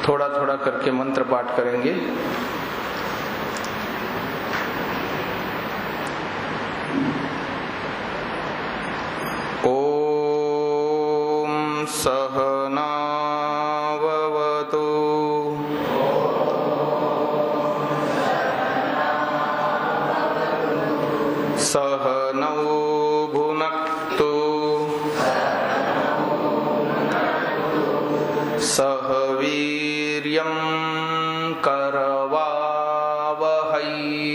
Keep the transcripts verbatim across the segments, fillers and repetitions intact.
थोड़ा थोड़ा करके मंत्र पाठ करेंगे। ओम सहना सहनौ भुनक्तु सह वीर्यं करवावहै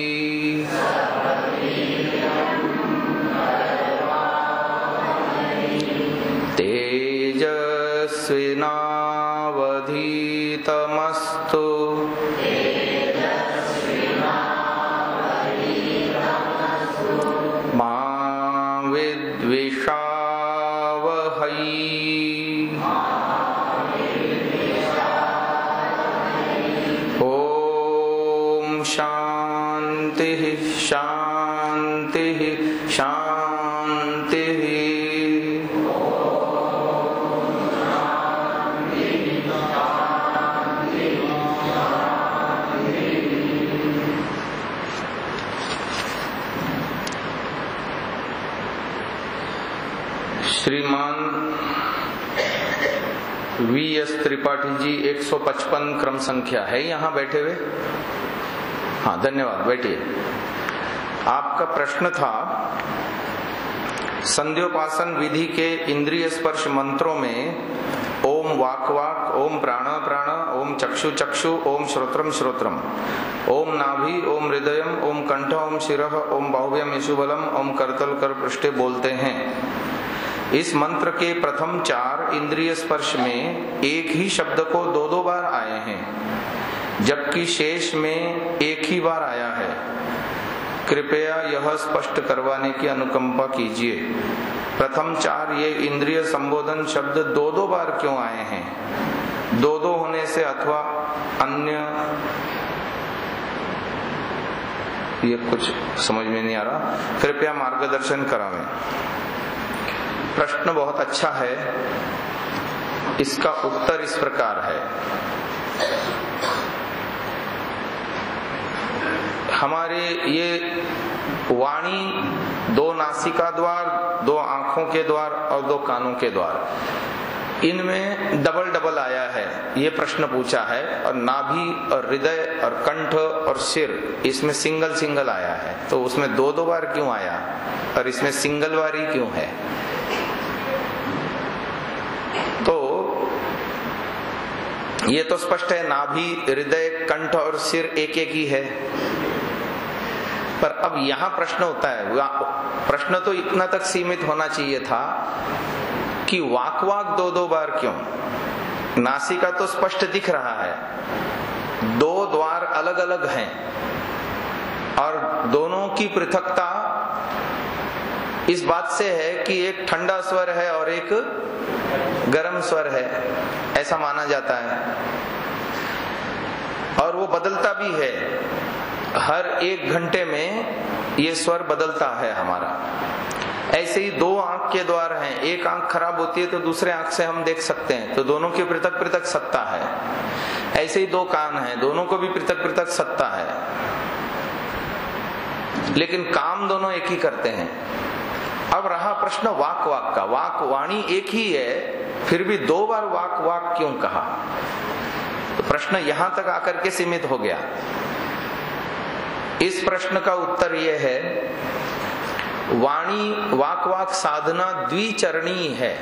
तेजस्विनावधीतमस्तु शांति शांति। श्रीमान वी एस त्रिपाठी जी एक सौ पचपन क्रम संख्या है यहाँ बैठे हुए। हाँ धन्यवाद, बैठिए। आपका प्रश्न था संध्योपासन विधि के इंद्रिय स्पर्श मंत्रों में ओम वाक वाक, ओम प्राण प्राण, ओम चक्षु चक्षु, ओम श्रोत्रम श्रोत्रम, ओम नाभि, ओम हृदयम, ओम कंठ, ओम शिरः, ओम बाहुव्यम यशुबलम, ओम करतल कर पृष्ठे बोलते हैं। इस मंत्र के प्रथम चार इंद्रिय स्पर्श में एक ही शब्द को दो दो बार आए हैं, जबकि शेष में एक ही बार आया है। कृपया यह स्पष्ट करवाने की अनुकंपा कीजिए। प्रथम चार ये इंद्रिय संबोधन शब्द दो दो बार क्यों आए हैं? दो दो होने से अथवा अन्य, ये कुछ समझ में नहीं आ रहा, कृपया मार्गदर्शन करावें। प्रश्न बहुत अच्छा है, इसका उत्तर इस प्रकार है। हमारे ये वाणी दो नासिका द्वार, दो आंखों के द्वार और दो कानों के द्वार, इनमें डबल डबल आया है, ये प्रश्न पूछा है। और नाभि और हृदय और कंठ और सिर, इसमें सिंगल सिंगल आया है। तो उसमें दो दो बार क्यों आया और इसमें सिंगल बार ही क्यों है? तो ये तो स्पष्ट है, नाभि, हृदय, कंठ और सिर एक एक ही है। पर अब यहां प्रश्न होता है, प्रश्न तो इतना तक सीमित होना चाहिए था कि वाक वाक दो दो बार क्यों? नासिका तो स्पष्ट दिख रहा है, दो द्वार अलग अलग हैं और दोनों की पृथकता इस बात से है कि एक ठंडा स्वर है और एक गर्म स्वर है, ऐसा माना जाता है। और वो बदलता भी है, हर एक घंटे में ये स्वर बदलता है हमारा। ऐसे ही दो आंख के द्वार हैं, एक आंख खराब होती है तो दूसरे आंख से हम देख सकते हैं, तो दोनों की पृथक पृथक सत्ता है। ऐसे ही दो कान हैं, दोनों को भी पृथक पृथक सत्ता है, लेकिन काम दोनों एक ही करते हैं। अब रहा प्रश्न वाक वाक का। वाक वाणी एक ही है, फिर भी दो बार वाक वाक क्यों कहा? तो प्रश्न यहां तक आकर के सीमित हो गया। इस प्रश्न का उत्तर यह है, वाणी वाक वाक साधना द्विचरणी है,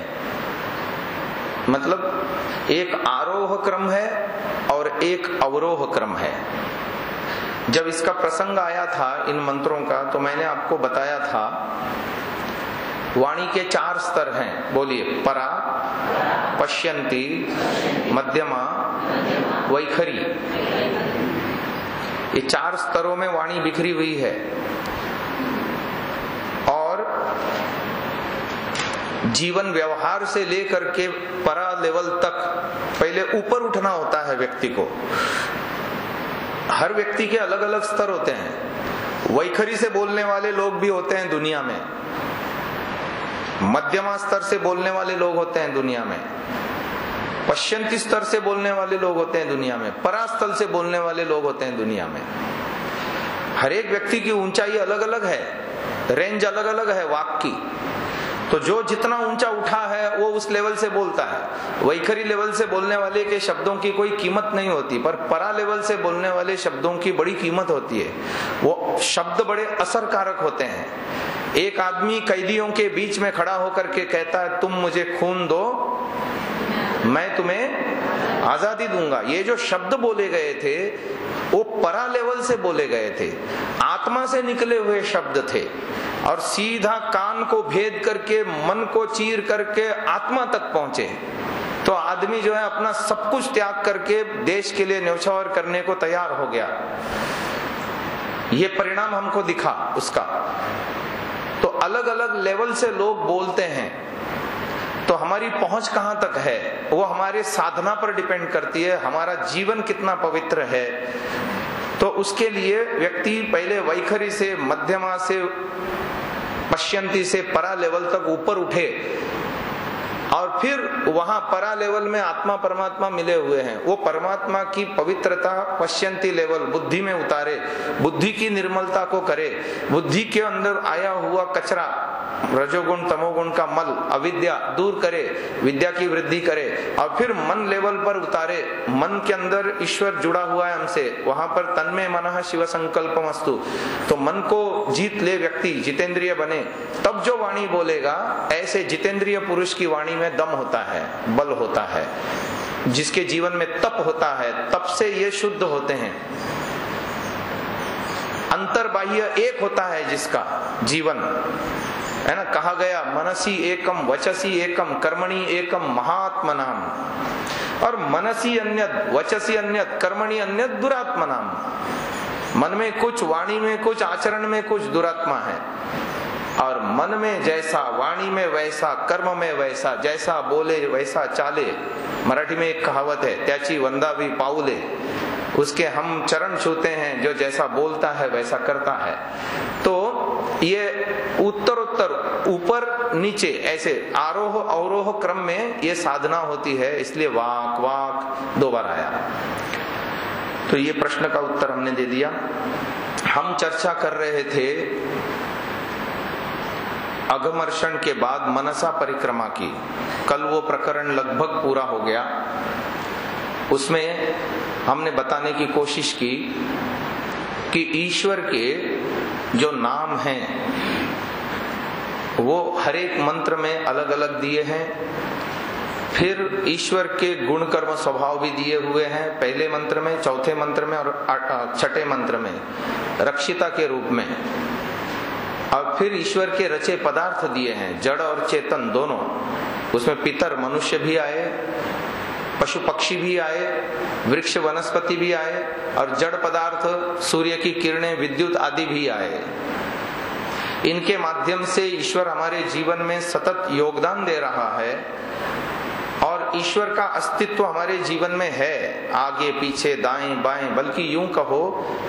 मतलब एक आरोह क्रम है और एक अवरोह क्रम है। जब इसका प्रसंग आया था इन मंत्रों का, तो मैंने आपको बताया था वाणी के चार स्तर हैं। बोलिए, परा, पश्यन्ति, मध्यमा, वैखरी। ये चार स्तरों में वाणी बिखरी हुई है। और जीवन व्यवहार से लेकर के परा लेवल तक पहले ऊपर उठना होता है व्यक्ति को। हर व्यक्ति के अलग अलग स्तर होते हैं। वैखरी से बोलने वाले लोग भी होते हैं दुनिया में, मध्यमा स्तर से बोलने वाले लोग होते हैं दुनिया में, पश्यंती स्तर से बोलने वाले लोग होते हैं दुनिया में, परास्थल से बोलने वाले लोग होते हैं दुनिया में। हर एक व्यक्ति की ऊंचाई अलग अलग है, रेंज अलग अलग है वाक की। तो जो जितना ऊंचा उठा है वो उस लेवल से बोलता है। वैखरी लेवल से बोलने वाले के शब्दों की कोई कीमत नहीं होती, पर परा लेवल से बोलने वाले शब्दों की बड़ी कीमत होती है। वो शब्द बड़े असरकारक होते हैं। एक आदमी कैदियों के बीच में खड़ा होकर के कहता है, तुम मुझे खून दो, मैं तुम्हें आजादी दूंगा। ये जो शब्द बोले गए थे वो परा लेवल से बोले गए थे, आत्मा से निकले हुए शब्द थे, और सीधा कान को भेद करके, मन को चीर करके आत्मा तक पहुंचे। तो आदमी जो है अपना सब कुछ त्याग करके देश के लिए न्यौछावर करने को तैयार हो गया। ये परिणाम हमको दिखा उसका। तो अलग अलग लेवल से लोग बोलते हैं। तो हमारी पहुंच कहां तक है वो हमारे साधना पर डिपेंड करती है, हमारा जीवन कितना पवित्र है। तो उसके लिए व्यक्ति पहले वैखरी से, मध्यमा से, पश्यंती से परा लेवल तक ऊपर उठे, और फिर वहां परा लेवल में आत्मा परमात्मा मिले हुए हैं। वो परमात्मा की पवित्रता पश्यंती लेवल बुद्धि में उतारे, बुद्धि की निर्मलता को करे, बुद्धि के अंदर आया हुआ कचरा, रजोगुण तमोगुण का मल, अविद्या दूर करे, विद्या की वृद्धि करे, और फिर मन लेवल पर उतारे। मन के अंदर ईश्वर जुड़ा हुआ है हमसे, वहां पर तन्मय मनः शिव संकल्पमस्तु। तो मन को जीत ले व्यक्ति, जितेंद्रिय बने, तब जो वाणी बोलेगा, ऐसे जितेंद्रिय पुरुष की वाणी में दम होता है, बल होता है। जिसके जीवन में तप होता है, तप से ये शुद्ध होते हैं। अंतर्बाह्य एक होता है जिसका जीवन, है ना, कहा गया मनसी एकम वचसी एकम कर्मणि एकम महात्मनाम। और मनसी अन्यत, वचसी अन्यत, कर्मणि अन्यत दुरात्मनाम। मन में कुछ, वाणी में कुछ, आचरण में कुछ दुरात्मा है। और मन में जैसा, वाणी में वैसा, कर्म में वैसा, जैसा बोले वैसा चाले। मराठी में एक कहावत है, त्याची वंदावी पाऊले। उसके हम चरण छूते हैं, जो जैसा बोलता है वैसा करता है। तो ये उत्तरोत्तर, ऊपर नीचे, ऐसे आरोह अवरोह क्रम में ये साधना होती है। इसलिए वाक वाक दो बार आया। तो ये प्रश्न का उत्तर हमने दे दिया। हम चर्चा कर रहे थे अघमर्षण के बाद मनसा परिक्रमा की। कल वो प्रकरण लगभग पूरा हो गया। उसमें हमने बताने की कोशिश की कि ईश्वर के जो नाम हैं वो हर एक मंत्र में अलग अलग दिए हैं। फिर ईश्वर के गुण कर्म स्वभाव भी दिए हुए हैं, पहले मंत्र में, चौथे मंत्र में और छठे मंत्र में, रक्षिता के रूप में। और फिर ईश्वर के रचे पदार्थ दिए हैं, जड़ और चेतन दोनों। उसमें पितर मनुष्य भी आए, पशु पक्षी भी आए, वृक्ष वनस्पति भी आए, और जड़ पदार्थ सूर्य की किरणें, विद्युत आदि भी आए। इनके माध्यम से ईश्वर हमारे जीवन में सतत योगदान दे रहा है, और ईश्वर का अस्तित्व हमारे जीवन में है, आगे पीछे दाएं बाएं। बल्कि यूं कहो,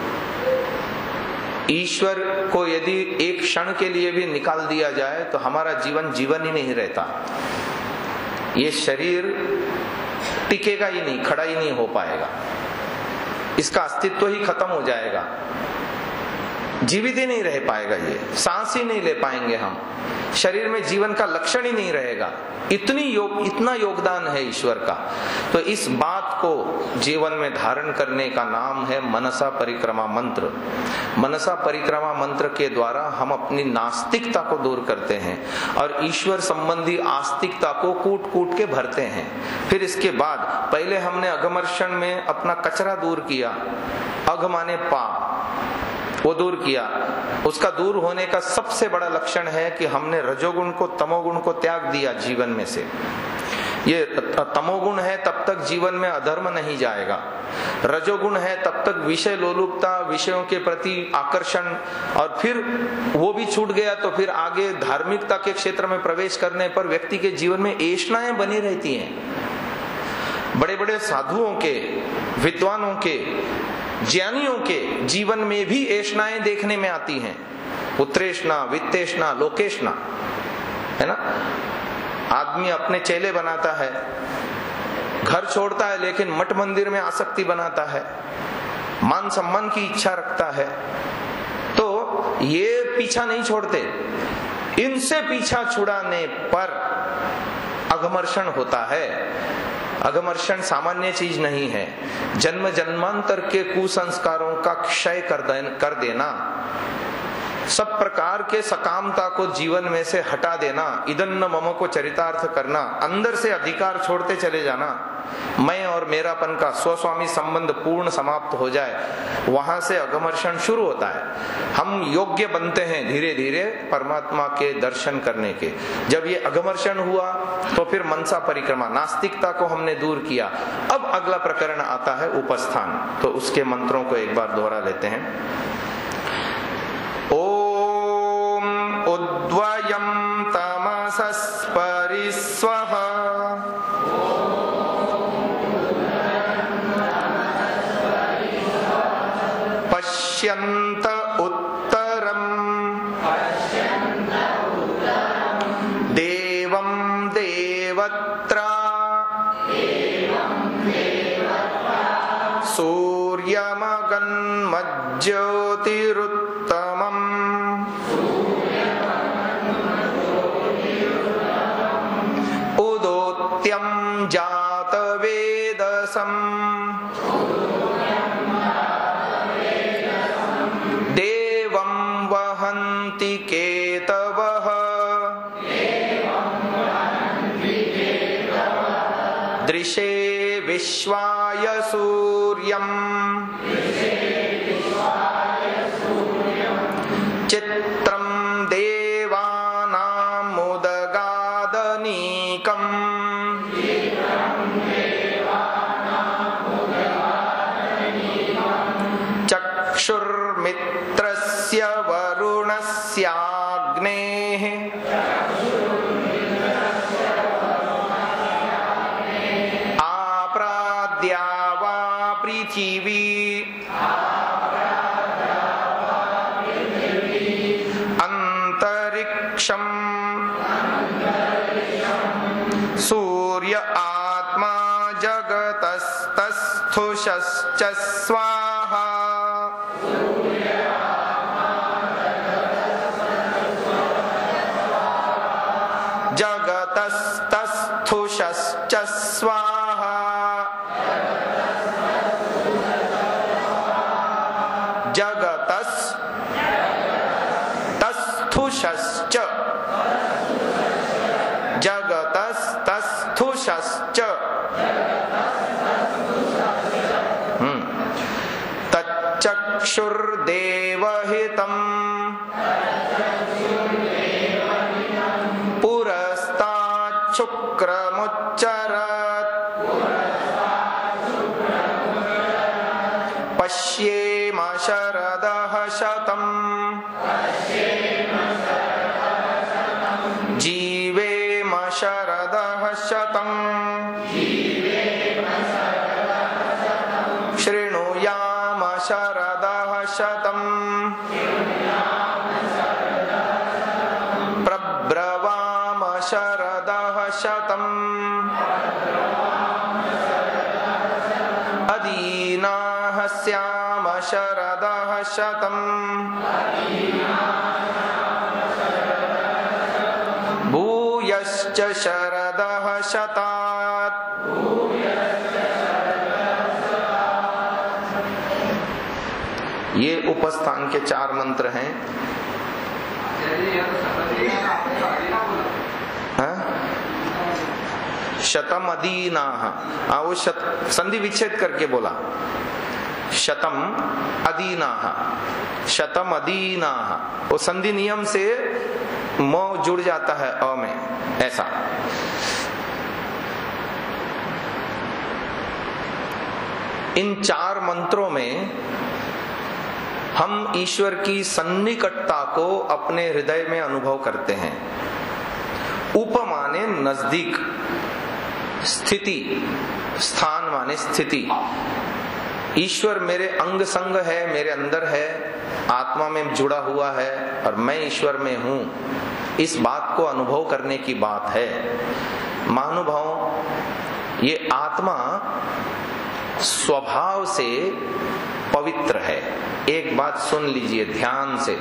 ईश्वर को यदि एक क्षण के लिए भी निकाल दिया जाए तो हमारा जीवन जीवन ही नहीं रहता। ये शरीर टिकेगा ही नहीं, खड़ा ही नहीं हो पाएगा, इसका अस्तित्व ही खत्म हो जाएगा, जीवित ही नहीं रह पाएगा, ये सांस ही नहीं ले पाएंगे हम, शरीर में जीवन का लक्षण ही नहीं रहेगा। इतनी योग इतना योगदान है ईश्वर का। तो इस बात को जीवन में धारण करने का नाम है मनसा परिक्रमा मंत्र। मनसा परिक्रमा मंत्र के द्वारा हम अपनी नास्तिकता को दूर करते हैं और ईश्वर संबंधी आस्तिकता को कूट कूट के भरते हैं। फिर इसके बाद पहले हमने अघमर्षण में अपना कचरा दूर किया, अघ माने पाप, वो दूर किया। उसका दूर होने का सबसे बड़ा लक्षण है कि हमने रजोगुण को तमोगुण को त्याग दिया जीवन में से। ये तमोगुण है तब तक जीवन में अधर्म नहीं जाएगा, रजोगुण है तब तक विषय लोलुपता, विषयों के प्रति आकर्षण, और फिर वो भी छूट गया तो फिर आगे धार्मिकता के क्षेत्र में प्रवेश करने पर व्यक्ति के जीवन में ऐष्णाएं बनी रहती हैं। बड़े बड़े साधुओं के, विद्वानों के, ज्ञानियों के जीवन में भी ऐष्णाएं देखने में आती हैं। पुत्रेष्णा, वित्तेष्णा, लोकेष्णा, है ना। आदमी अपने चेले बनाता है, घर छोड़ता है लेकिन मठ मंदिर में आसक्ति बनाता है, मान सम्मान की इच्छा रखता है, तो ये पीछा नहीं छोड़ते। इनसे पीछा छुड़ाने पर अघमर्षण होता है। अघमर्षण सामान्य चीज नहीं है। जन्म जन्मांतर के कुसंस्कारों का क्षय कर, दे, कर देना, सब प्रकार के सकामता को जीवन में से हटा देना, इदन्न मम को चरितार्थ करना, अंदर से अधिकार छोड़ते चले जाना, मैं और मेरापन का स्वस्वामी संबंध पूर्ण समाप्त हो जाए, वहां से अघमर्षण शुरू होता है। हम योग्य बनते हैं धीरे धीरे परमात्मा के दर्शन करने के। जब ये अघमर्षण हुआ तो फिर मनसा परिक्रमा, नास्तिकता को हमने दूर किया। अब अगला प्रकरण आता है उपस्थान, तो उसके मंत्रों को एक बार दोहरा लेते हैं। ओम उद्वयं तमसस्परिस्वः पश्यन्त उत्तरम् देवं देवत्रा सूर्यमगन्मज्योतिरुत्तमम् उदोत्यं जातवेदसम् देवं वहन्ति केतवः दृशे विश्वाय सूर्यम् चित्रं देवानामुदगादनीकम् चक्षुर्मित्रस्य वरुणस्याग्नेः आप्राद्या वा पृथिवी अंतरिक्षं सूर्य आत्मा जगतस्तस्थुषश्च स्वाहा जगतस्तस्थुषश्च स्वाहा जगतस्तस्थुषश्च जगतस्तस्थुषश्च हम्म तच्चक्षुर्देवहितम् पुरस्ताच्छुक्रमुच्चरत् पश्येम शरदः शतम् जीवेम शरदः शतम् शृणुयाम शरदः शतम् प्रब्रवाम शरदः शतम् अदीनाः स्याम शरदः शतम् भूयश्च शरदः शतात् ये उपस्थान के चार मंत्र हैं। हाँ? शतम अदीनाः, हाँ वो शत संधि विच्छेद करके बोला, शतम अदीनाः, शतम अदीनाः, वो संधि नियम से म जुड़ जाता है अ में, ऐसा। इन चार मंत्रों में हम ईश्वर की सन्निकटता को अपने हृदय में अनुभव करते हैं। उप माने नजदीक, स्थिति, स्थान माने स्थिति। ईश्वर मेरे अंग संग है, मेरे अंदर है, आत्मा में जुड़ा हुआ है और मैं ईश्वर में हूं, इस बात को अनुभव करने की बात है। महानुभाव, ये आत्मा स्वभाव से पवित्र है। एक बात सुन लीजिए ध्यान से।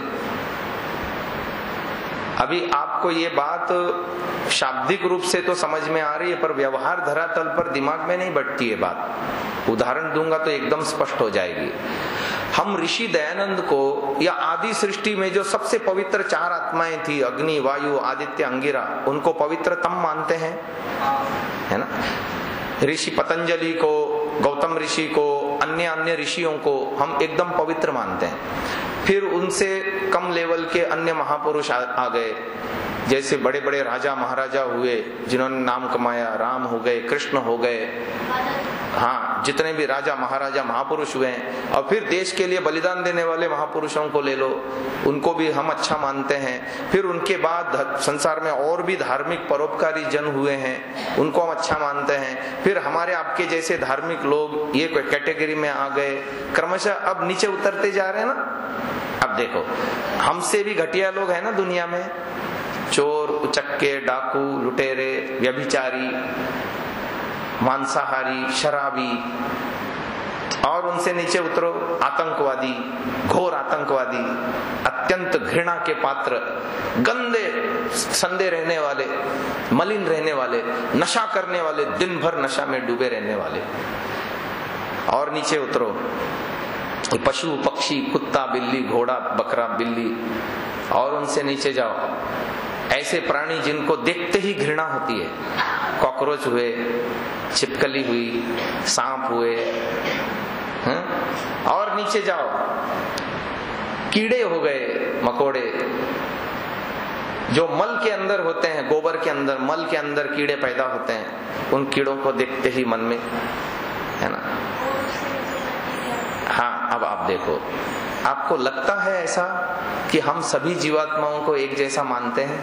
अभी आपको ये बात शाब्दिक रूप से तो समझ में आ रही है, पर व्यवहार धरातल पर दिमाग में नहीं बैठती है बात। उदाहरण दूंगा तो एकदम स्पष्ट हो जाएगी। हम ऋषि दयानंद को या आदि सृष्टि में जो सबसे पवित्र चार आत्माएं थी, अग्नि, वायु, आदित्य, अंगिरा, उनको पवित्रतम मानते हैं, है ना। ऋषि पतंजलि को, गौतम ऋषि को, अन्य अन्य ऋषियों को हम एकदम पवित्र मानते हैं। फिर उनसे कम लेवल के अन्य महापुरुष आ, आ गए, जैसे बड़े बड़े राजा महाराजा हुए जिन्होंने नाम कमाया, राम हो गए, कृष्ण हो गए, हाँ जितने भी राजा महाराजा महापुरुष हुए हैं। और फिर देश के लिए बलिदान देने वाले महापुरुषों को ले लो, उनको भी हम अच्छा मानते हैं। फिर उनके बाद संसार में और भी धार्मिक परोपकारी जन हुए हैं, उनको हम अच्छा मानते हैं। फिर हमारे आपके जैसे धार्मिक लोग ये कैटेगरी में आ गए। क्रमशः अब नीचे उतरते जा रहे हैं ना। अब देखो हमसे भी घटिया लोग हैं ना दुनिया में, चोर, उचक्के, डाकू, लुटेरे, व्यभिचारी, मांसाहारी, शराबी, और उनसे नीचे उतरो आतंकवादी, घोर आतंकवादी, अत्यंत घृणा के पात्र, गंदे संदे रहने वाले, मलिन रहने वाले, नशा करने वाले, दिन भर नशा में डूबे रहने वाले। और नीचे उतरो पशु पक्षी, कुत्ता बिल्ली, घोड़ा बकरा बिल्ली, और उनसे नीचे जाओ ऐसे प्राणी जिनको देखते ही घृणा होती है, कॉकरोच हुए, छिपकली हुई, सांप हुए, हैं? और नीचे जाओ कीड़े हो गए, मकोड़े, जो मल के अंदर होते हैं, गोबर के अंदर, मल के अंदर कीड़े पैदा होते हैं, उन कीड़ों को देखते ही मन में, है ना। हाँ अब आप देखो, आपको लगता है ऐसा कि हम सभी जीवात्माओं को एक जैसा मानते हैं?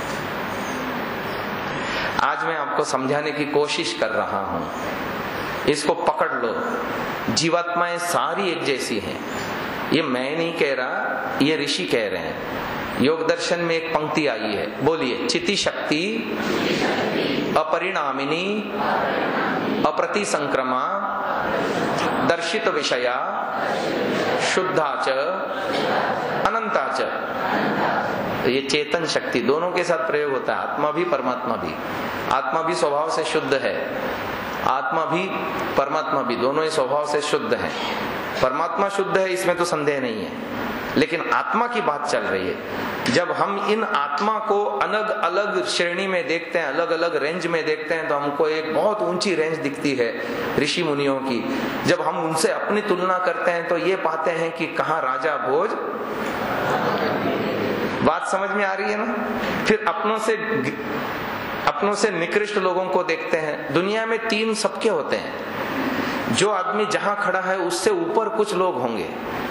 आज मैं आपको समझाने की कोशिश कर रहा हूं, इसको पकड़ लो। जीवात्माएं सारी एक जैसी हैं, ये मैं नहीं कह रहा, ये ऋषि कह रहे हैं। योग दर्शन में एक पंक्ति आई है, बोलिए। चिति शक्ति अपरिणामिनी अप्रति संक्रमा दर्शित विषया शुद्धा च अनंता च। ये चेतन शक्ति दोनों के साथ प्रयोग होता है, आत्मा भी परमात्मा भी। आत्मा भी स्वभाव से शुद्ध है, आत्मा भी परमात्मा भी, दोनों ही स्वभाव से शुद्ध हैं। परमात्मा शुद्ध है इसमें तो संदेह नहीं है, लेकिन आत्मा की बात चल रही है। जब हम इन आत्मा को अलग अलग श्रेणी में देखते हैं, अलग अलग रेंज में देखते हैं, तो हमको एक बहुत ऊंची रेंज दिखती है ऋषि मुनियों की। जब हम उनसे अपनी तुलना करते हैं तो ये पाते हैं कि कहाँ राजा भोज। बात समझ में आ रही है ना। फिर अपनों से अपनों से निकृष्ट लोगों को देखते हैं। दुनिया में तीन सबके होते हैं, जो आदमी जहां खड़ा है उससे ऊपर कुछ लोग होंगे,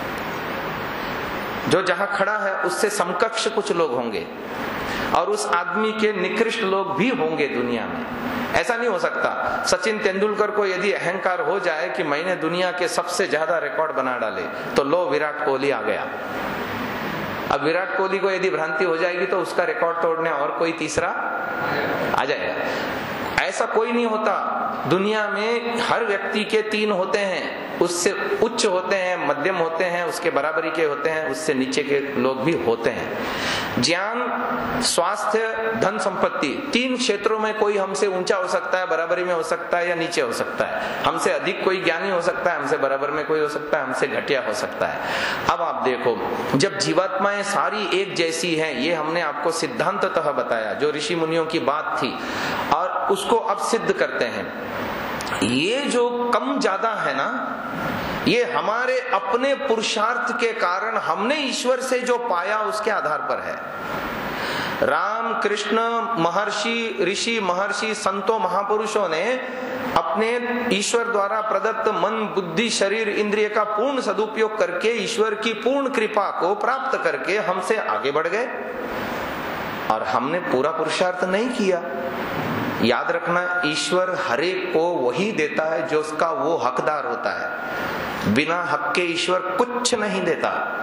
जो जहां खड़ा है उससे समकक्ष कुछ लोग होंगे, और उस आदमी के निकृष्ट लोग भी होंगे दुनिया में। ऐसा नहीं हो सकता सचिन तेंदुलकर को यदि अहंकार हो जाए कि मैंने दुनिया के सबसे ज्यादा रिकॉर्ड बना डाले, तो लो विराट कोहली आ गया। अब विराट कोहली को यदि भ्रांति हो जाएगी तो उसका रिकॉर्ड तोड़ने और कोई तीसरा आ जाएगा। ऐसा कोई नहीं होता। दुनिया में हर व्यक्ति के तीन होते हैं, उससे उच्च होते हैं, मध्यम होते हैं, उसके बराबरी के होते हैं, उससे नीचे के लोग भी होते हैं। ज्ञान, स्वास्थ्य, धन संपत्ति, तीन क्षेत्रों में कोई हमसे ऊंचा हो सकता है, बराबरी में हो सकता है या नीचे हो सकता है। हमसे अधिक कोई ज्ञानी हो सकता है, हमसे बराबर में कोई हो सकता है, हमसे घटिया हो सकता है। अब आप देखो, जब जीवात्माएं सारी एक जैसी हैं, ये हमने आपको सिद्धांततः बताया, जो ऋषि मुनियों की बात थी, और उसको अब सिद्ध करते हैं। ये जो कम ज्यादा है ना, ये हमारे अपने पुरुषार्थ के कारण हमने ईश्वर से जो पाया उसके आधार पर है। राम कृष्ण महर्षि, ऋषि महर्षि, संतों, महापुरुषों ने अपने ईश्वर द्वारा प्रदत्त मन, बुद्धि, शरीर, इंद्रिय का पूर्ण सदुपयोग करके ईश्वर की पूर्ण कृपा को प्राप्त करके हमसे आगे बढ़ गए, और हमने पूरा पुरुषार्थ नहीं किया। याद रखना, ईश्वर हरेक को वही देता है जो उसका वो हकदार होता है। बिना हक के ईश्वर कुछ नहीं देता।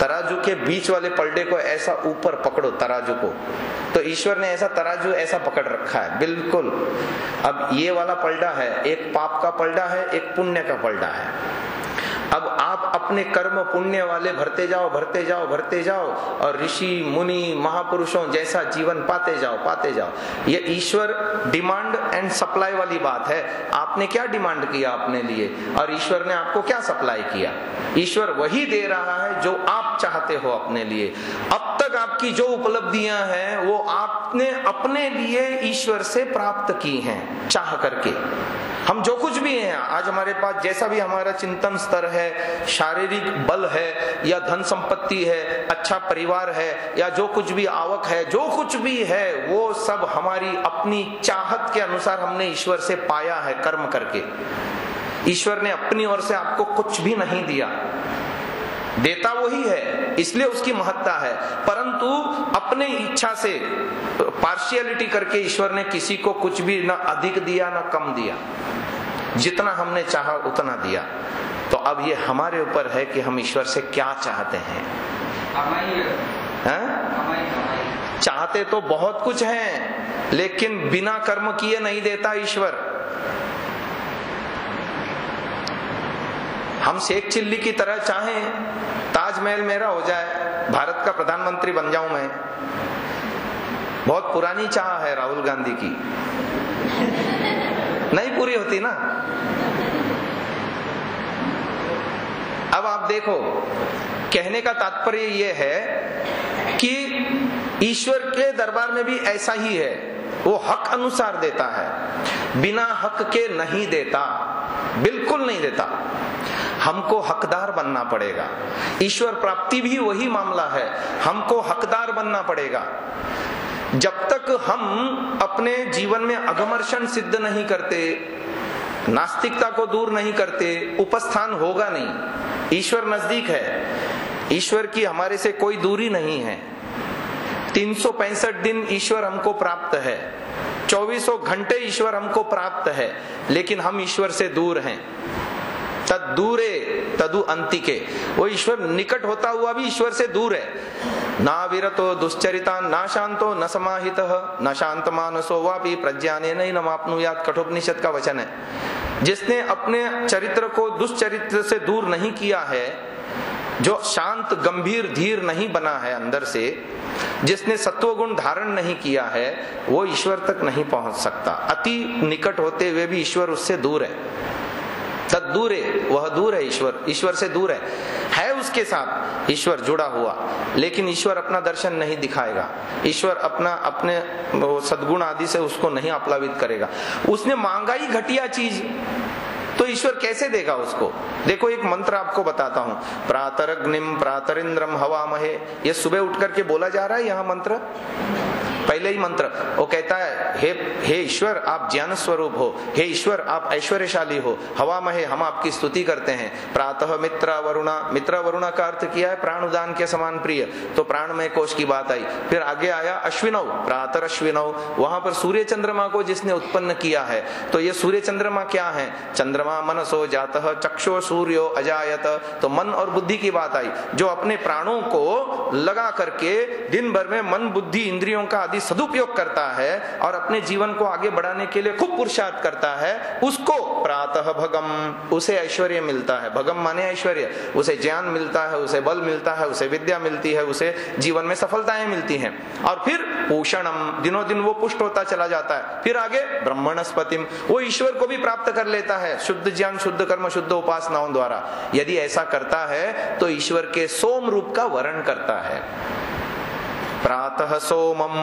तराजू के बीच वाले पलड़े को ऐसा ऊपर पकड़ो, तराजू को, तो ईश्वर ने ऐसा तराजू ऐसा पकड़ रखा है बिल्कुल। अब ये वाला पलड़ा है, एक पाप का पलड़ा है, एक पुण्य का पलड़ा है। अब आप अपने कर्म पुण्य वाले भरते जाओ भरते जाओ भरते जाओ और ऋषि मुनि महापुरुषों जैसा जीवन पाते जाओ पाते जाओ। ये ईश्वर डिमांड एंड सप्लाई वाली बात है। आपने क्या डिमांड किया अपने लिए और ईश्वर ने आपको क्या सप्लाई किया? ईश्वर वही दे रहा है जो आप चाहते हो अपने लिए। अब तक आपकी जो उपलब्धियां हैं वो आपने अपने लिए ईश्वर से प्राप्त की हैं चाह करके। हम जो कुछ भी हैं आज हमारे पास, जैसा भी हमारा चिंतन स्तर है, शारीरिक बल है या धन संपत्ति है, अच्छा परिवार है या जो कुछ भी आवक है, जो कुछ भी है वो सब हमारी अपनी चाहत के अनुसार हमने ईश्वर से पाया है कर्म करके। ईश्वर ने अपनी ओर से आपको कुछ भी नहीं दिया, देता वही है, इसलिए उसकी महत्ता है। परंतु अपने इच्छा से पार्शियलिटी करके ईश्वर ने किसी को कुछ भी ना अधिक दिया ना कम दिया, जितना हमने चाहा उतना दिया। तो अब ये हमारे ऊपर है कि हम ईश्वर से क्या चाहते हैं। हैं? चाहते तो बहुत कुछ हैं, लेकिन बिना कर्म किए नहीं देता ईश्वर। हम शेख चिल्ली की तरह चाहें ताजमहल मेरा हो जाए, भारत का प्रधानमंत्री बन जाऊं मैं, बहुत पुरानी चाह है राहुल गांधी की, नहीं पूरी होती ना। अब आप देखो, कहने का तात्पर्य यह है कि ईश्वर के दरबार में भी ऐसा ही है, वो हक अनुसार देता है, बिना हक के नहीं देता, बिल्कुल नहीं देता। हमको हकदार बनना पड़ेगा। ईश्वर प्राप्ति भी वही मामला है, हमको हकदार बनना पड़ेगा। जब तक हम अपने जीवन में अघमर्षण सिद्ध नहीं करते, नास्तिकता को दूर नहीं करते, उपस्थान होगा नहीं। ईश्वर नजदीक है, ईश्वर की हमारे से कोई दूरी नहीं है। तीन सौ पैंसठ दिन ईश्वर हमको प्राप्त है, चौबीसों घंटे ईश्वर हमको प्राप्त है, लेकिन हम ईश्वर से दूर हैं। तद दूरे तदु अंतिके, वो ईश्वर निकट होता हुआ भी ईश्वर से दूर है। ना विरतो दुश्चरिता ना शांतो न समाहितः न शांत मानसो वापि प्रज्ञाने नहीं नमाप्नुयात्, कठोपनिषद का वचन है। जिसने अपने चरित्र को दुष्चरित्र से दूर नहीं किया है, जो शांत गंभीर धीर नहीं बना है अंदर से, जिसने सत्वगुण धारण नहीं किया है, वो ईश्वर तक नहीं पहुंच सकता। अति निकट होते हुए भी ईश्वर उससे दूर है। तद दूर है, वह दूर है, ईश्वर ईश्वर से दूर है, है उसके साथ ईश्वर जुड़ा हुआ, लेकिन ईश्वर अपना दर्शन नहीं दिखाएगा। ईश्वर अपना अपने सद्गुण आदि से उसको नहीं आप्लावित करेगा। उसने मांगा ही घटिया चीज, तो ईश्वर कैसे देगा उसको? देखो एक मंत्र आपको बताता हूं, प्रातरग्निम प्रातरिंद्रम हवामहे, ये सुबह उठ करके बोला जा रहा है यहाँ मंत्र, पहले ही मंत्र वो कहता है, हे हे ईश्वर आप ज्ञान स्वरूप हो, हे ईश्वर आप ऐश्वर्यशाली हो, हवामहे हम आपकी स्तुति करते हैं। प्रातः मित्र वरुणा, मित्र वरुणा का अर्थ किया है प्राणुदान के समान प्रिय, तो प्राणमय कोश की बात आई। फिर आगे आया अश्विनव, प्रातर अश्विनव, वहां पर सूर्य चंद्रमा को जिसने उत्पन्न किया है, तो ये सूर्य चंद्रमा क्या है? चंद्रमा मनसो जातः चक्षो सूर्यो अजायत, तो मन और बुद्धि की बात आई। जो अपने प्राणों को लगा करके दिन भर में मन बुद्धि इंद्रियों का आदि सदुपयोग करता है और अपने जीवन को आगे बढ़ाने के लिए खूब पुरुषार्थ करता है, उसको प्रातः भगम, उसे ऐश्वर्य मिलता है। भगम माने ऐश्वर्य, उसे ज्ञान मिलता है, उसे बल मिलता है, उसे विद्या मिलती है, उसे जीवन में सफलताएं मिलती हैं। और फिर पोषणम, दिनों दिन वो पुष्ट होता चला जाता है। फिर आगे ब्रह्मणस्पतिम, वो ईश्वर को भी प्राप्त कर लेता है शुद्ध ज्ञान, शुद्ध कर्म, शुद्ध उपासनाओं द्वारा। यदि ऐसा करता है तो ईश्वर के सोम रूप का वर्ण करता है, प्रातः सोमम।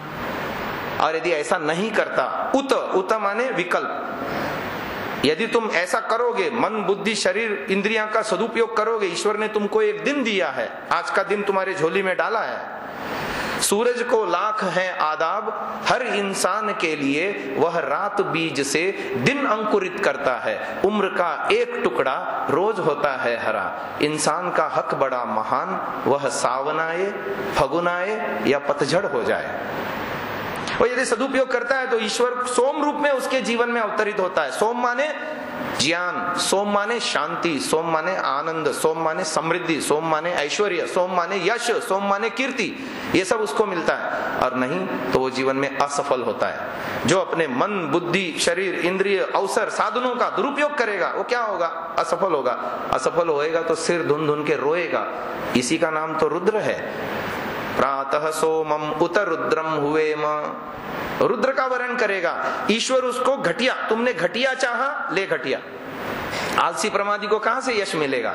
और यदि ऐसा नहीं करता, उत, उत माने विकल्प, यदि तुम ऐसा करोगे, मन बुद्धि शरीर इंद्रियां का सदुपयोग करोगे, ईश्वर ने तुमको एक दिन दिया है, आज का दिन तुम्हारे झोली में डाला है। सूरज को लाख हैं आदाब, हर इंसान के लिए वह रात बीज से दिन अंकुरित करता है। उम्र का एक टुकड़ा रोज होता है हरा, इंसान का हक बड़ा महान, वह सावन आए, फगुन आए या पतझड़ हो जाए। और यदि सदुपयोग करता है तो ईश्वर सोम रूप में उसके जीवन में अवतरित होता है। सोम माने ज्ञान, सोम माने शांति, सोम माने आनंद, सोम माने समृद्धि, सोम माने ऐश्वर्य, सोम माने यश, सोम माने कीर्ति, ये सब उसको मिलता है। और नहीं तो वो जीवन में असफल होता है। जो अपने मन, बुद्धि, शरीर, इंद्रिय, अवसर, साधनों का दुरुपयोग करेगा वो क्या होगा? असफल होगा। असफल होएगा तो सिर धुन धुन के रोएगा। इसी का नाम तो रुद्र है। प्रातः सोमम उत रुद्रम हुए म, रुद्र का वर्ण करेगा। ईश्वर उसको घटिया, तुमने घटिया चाहा, ले घटिया। आलसी प्रमादी को कहां से यश मिलेगा?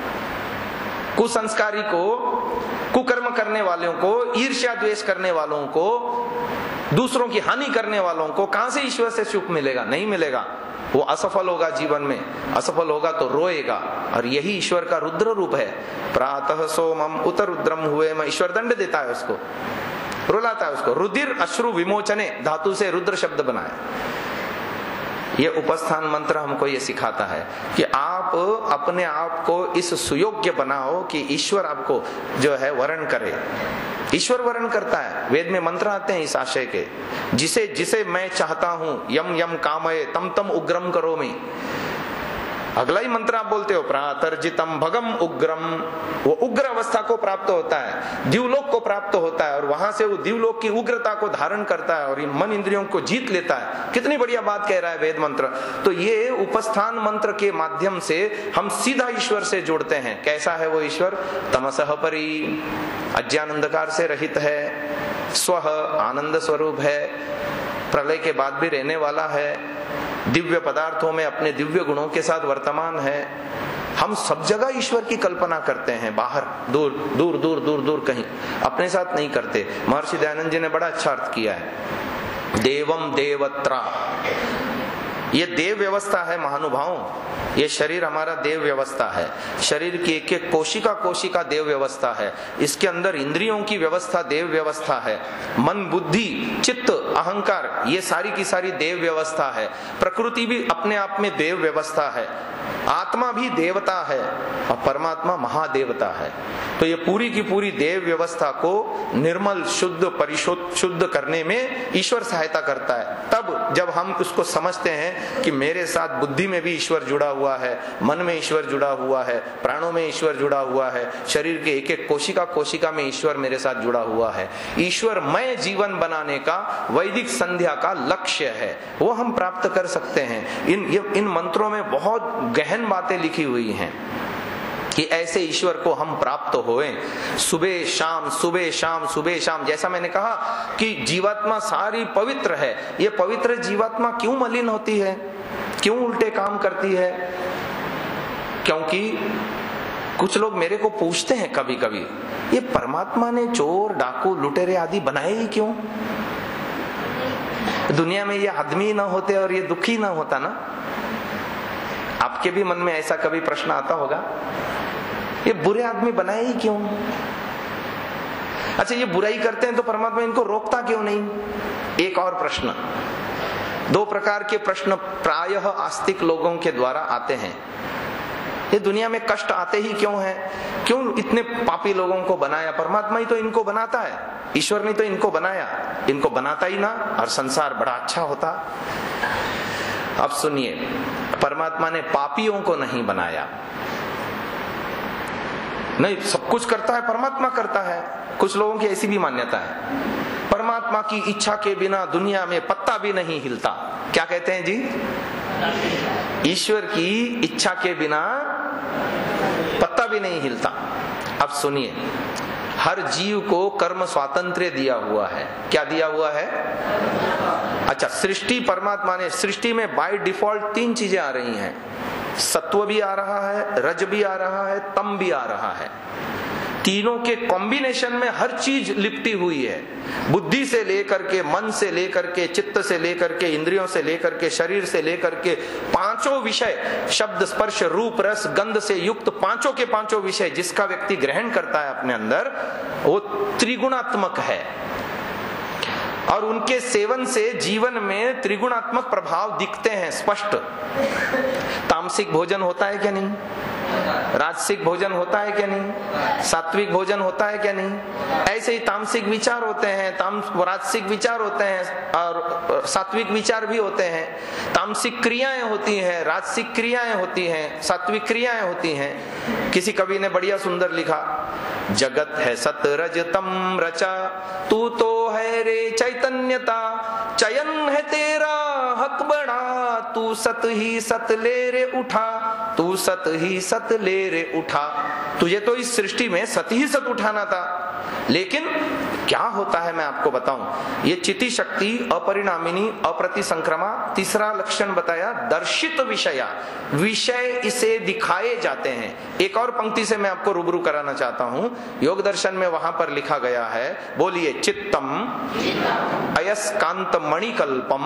कुसंस्कारी को, कुकर्म करने वालों को, ईर्ष्या द्वेष करने वालों को, दूसरों की हानि करने वालों को कहां से ईश्वर से सुख मिलेगा? नहीं मिलेगा। वो असफल होगा जीवन में, असफल होगा तो रोएगा। और यही ईश्वर का रुद्र रूप है। प्रातः सोमम उत रुद्रम हुए म, ईश्वर दंड देता है उसको, रुलाता है उसको। रुधिर अश्रु विमोचने धातु से रुद्र शब्द बनाए। ये उपस्थान मंत्र हमको ये सिखाता है कि आप अपने आप को इस सुयोग्य बनाओ कि ईश्वर आपको जो है वर्ण करे। ईश्वर वर्ण करता है। वेद में मंत्र आते हैं इस आशय के, जिसे जिसे मैं चाहता हूं, यम यम कामये तम तम उग्रम करोमि। अगला ही मंत्र आप बोलते हो, प्रातर्जितम भगम उग्रम, वो उग्र अवस्था को प्राप्त होता है, द्युलोक को प्राप्त होता है, और वहां से वो द्युलोक की उग्रता को धारण करता है और इन मन इंद्रियों को जीत लेता है। कितनी बढ़िया बात कह रहा है वेद मंत्र। तो ये उपस्थान मंत्र के माध्यम से हम सीधा ईश्वर से जुड़ते हैं। कैसा है वो ईश्वर? तमसः परि, अज्ञान अंधकार से रहित है, स्वः आनंद स्वरूप है, प्रलय के बाद भी रहने वाला है, दिव्य पदार्थों में अपने दिव्य गुणों के साथ वर्तमान है। हम सब जगह ईश्वर की कल्पना करते हैं, बाहर दूर दूर दूर दूर दूर कहीं, अपने साथ नहीं करते। महर्षि दयानंद जी ने बड़ा अच्छा अर्थ किया है, देवम देवत्रा। ये देव व्यवस्था है महानुभावों। ये शरीर हमारा देव व्यवस्था है। शरीर की एक एक कोशिका कोशिका देव व्यवस्था है। इसके अंदर इंद्रियों की व्यवस्था देव व्यवस्था है। मन, बुद्धि, चित्त, अहंकार, ये सारी की सारी देव व्यवस्था है। प्रकृति भी अपने आप में देव व्यवस्था है। आत्मा भी देवता है और परमात्मा महादेवता है। तो ये पूरी की पूरी देव व्यवस्था को निर्मल, शुद्ध, परिशुद्ध शुद्ध करने में ईश्वर सहायता करता है। तब जब हम उसको समझते हैं कि मेरे साथ बुद्धि में भी ईश्वर जुड़ा हुआ है, मन में ईश्वर जुड़ा हुआ है, प्राणों में ईश्वर जुड़ा हुआ है, शरीर के एक एक कोशिका कोशिका में ईश्वर मेरे साथ जुड़ा हुआ है, ईश्वरमय जीवन बनाने का वैदिक संध्या का लक्ष्य है, वो हम प्राप्त कर सकते हैं। इन इन मंत्रों में बहुत गहन बातें लिखी हुई हैं कि ऐसे ईश्वर को हम प्राप्त होएं। सुबह शाम सुबह शाम सुबह शाम, जैसा मैंने कहा कि जीवात्मा सारी पवित्र है। ये पवित्र जीवात्मा क्यों मलिन होती है, क्यों उल्टे काम करती है? क्योंकि कुछ लोग मेरे को पूछते हैं कभी कभी, ये परमात्मा ने चोर, डाकू, लुटेरे आदि बनाए ही क्यों? दुनिया में ये आदमी ना होते और ये दुखी ना होता ना? आपके भी मन में ऐसा कभी प्रश्न आता होगा, ये बुरे आदमी बनाए ही क्यों? अच्छा, ये बुराई करते हैं तो परमात्मा इनको रोकता क्यों नहीं? एक और प्रश्न, दो प्रकार के प्रश्न प्रायः आस्तिक लोगों के द्वारा आते हैं। ये दुनिया में कष्ट आते ही क्यों हैं? क्यों इतने पापी लोगों को बनाया? परमात्मा ही तो इनको बनाता है, ईश्वर ने तो इनको बनाया। इनको बनाता ही ना और संसार बड़ा अच्छा होता। अब सुनिए, परमात्मा ने पापियों को नहीं बनाया। नहीं, सब कुछ करता है परमात्मा करता है। कुछ लोगों की ऐसी भी मान्यता है, परमात्मा की इच्छा के बिना दुनिया में पत्ता भी नहीं हिलता। क्या कहते हैं जी? ईश्वर की इच्छा के बिना पत्ता भी नहीं हिलता। अब सुनिए, हर जीव को कर्म स्वातंत्र्य दिया हुआ है। क्या दिया हुआ है? अच्छा, सृष्टि परमात्मा ने, सृष्टि में बाय डिफॉल्ट तीन चीजें आ रही हैं। सत्व भी आ रहा है, रज भी आ रहा है, तम भी आ रहा है। तीनों के कॉम्बिनेशन में हर चीज लिपटी हुई है। बुद्धि से लेकर के, मन से लेकर के, चित्त से लेकर के, इंद्रियों से लेकर के, शरीर से लेकर के, पांचों विषय, शब्द, स्पर्श, रूप, रस, गंध से युक्त पांचों के पांचों विषय जिसका व्यक्ति ग्रहण करता है अपने अंदर, वो त्रिगुणात्मक है। और उनके सेवन से जीवन में त्रिगुणात्मक प्रभाव दिखते हैं स्पष्ट। तामसिक भोजन होता है क्या नहीं? राजसिक भोजन होता है क्या नहीं, सात्विक भोजन होता है क्या नहीं। ऐसे ही तामसिक विचार होते हैं, ताम राजसिक विचार होते हैं और सात्विक विचार भी होते हैं। तामसिक क्रियाएं होती हैं, राजसिक क्रियाएं होती हैं, सात्विक क्रियाएं होती हैं। किसी कवि ने बढ़िया सुंदर लिखा, जगत है सत रज तम रचा, तू तो है रे चैतन्यता, चयन है तेरा हक बड़ा, तू सत ही सत ले रे उठा, तू सत ही सत ले रे उठा। तुझे तो इस सृष्टि में सत ही सत उठाना था, लेकिन क्या होता है मैं आपको बताऊं। ये चिति शक्ति अपरिणामिनी अप्रतिसंक्रमा, तीसरा लक्षण बताया दर्शित विषया, विषय इसे दिखाए जाते हैं। एक और पंक्ति से मैं आपको रूबरू कराना चाहता हूं, योग दर्शन में वहां पर लिखा गया है, बोलिए, चित्तम अयस्कांत मणिकल्पम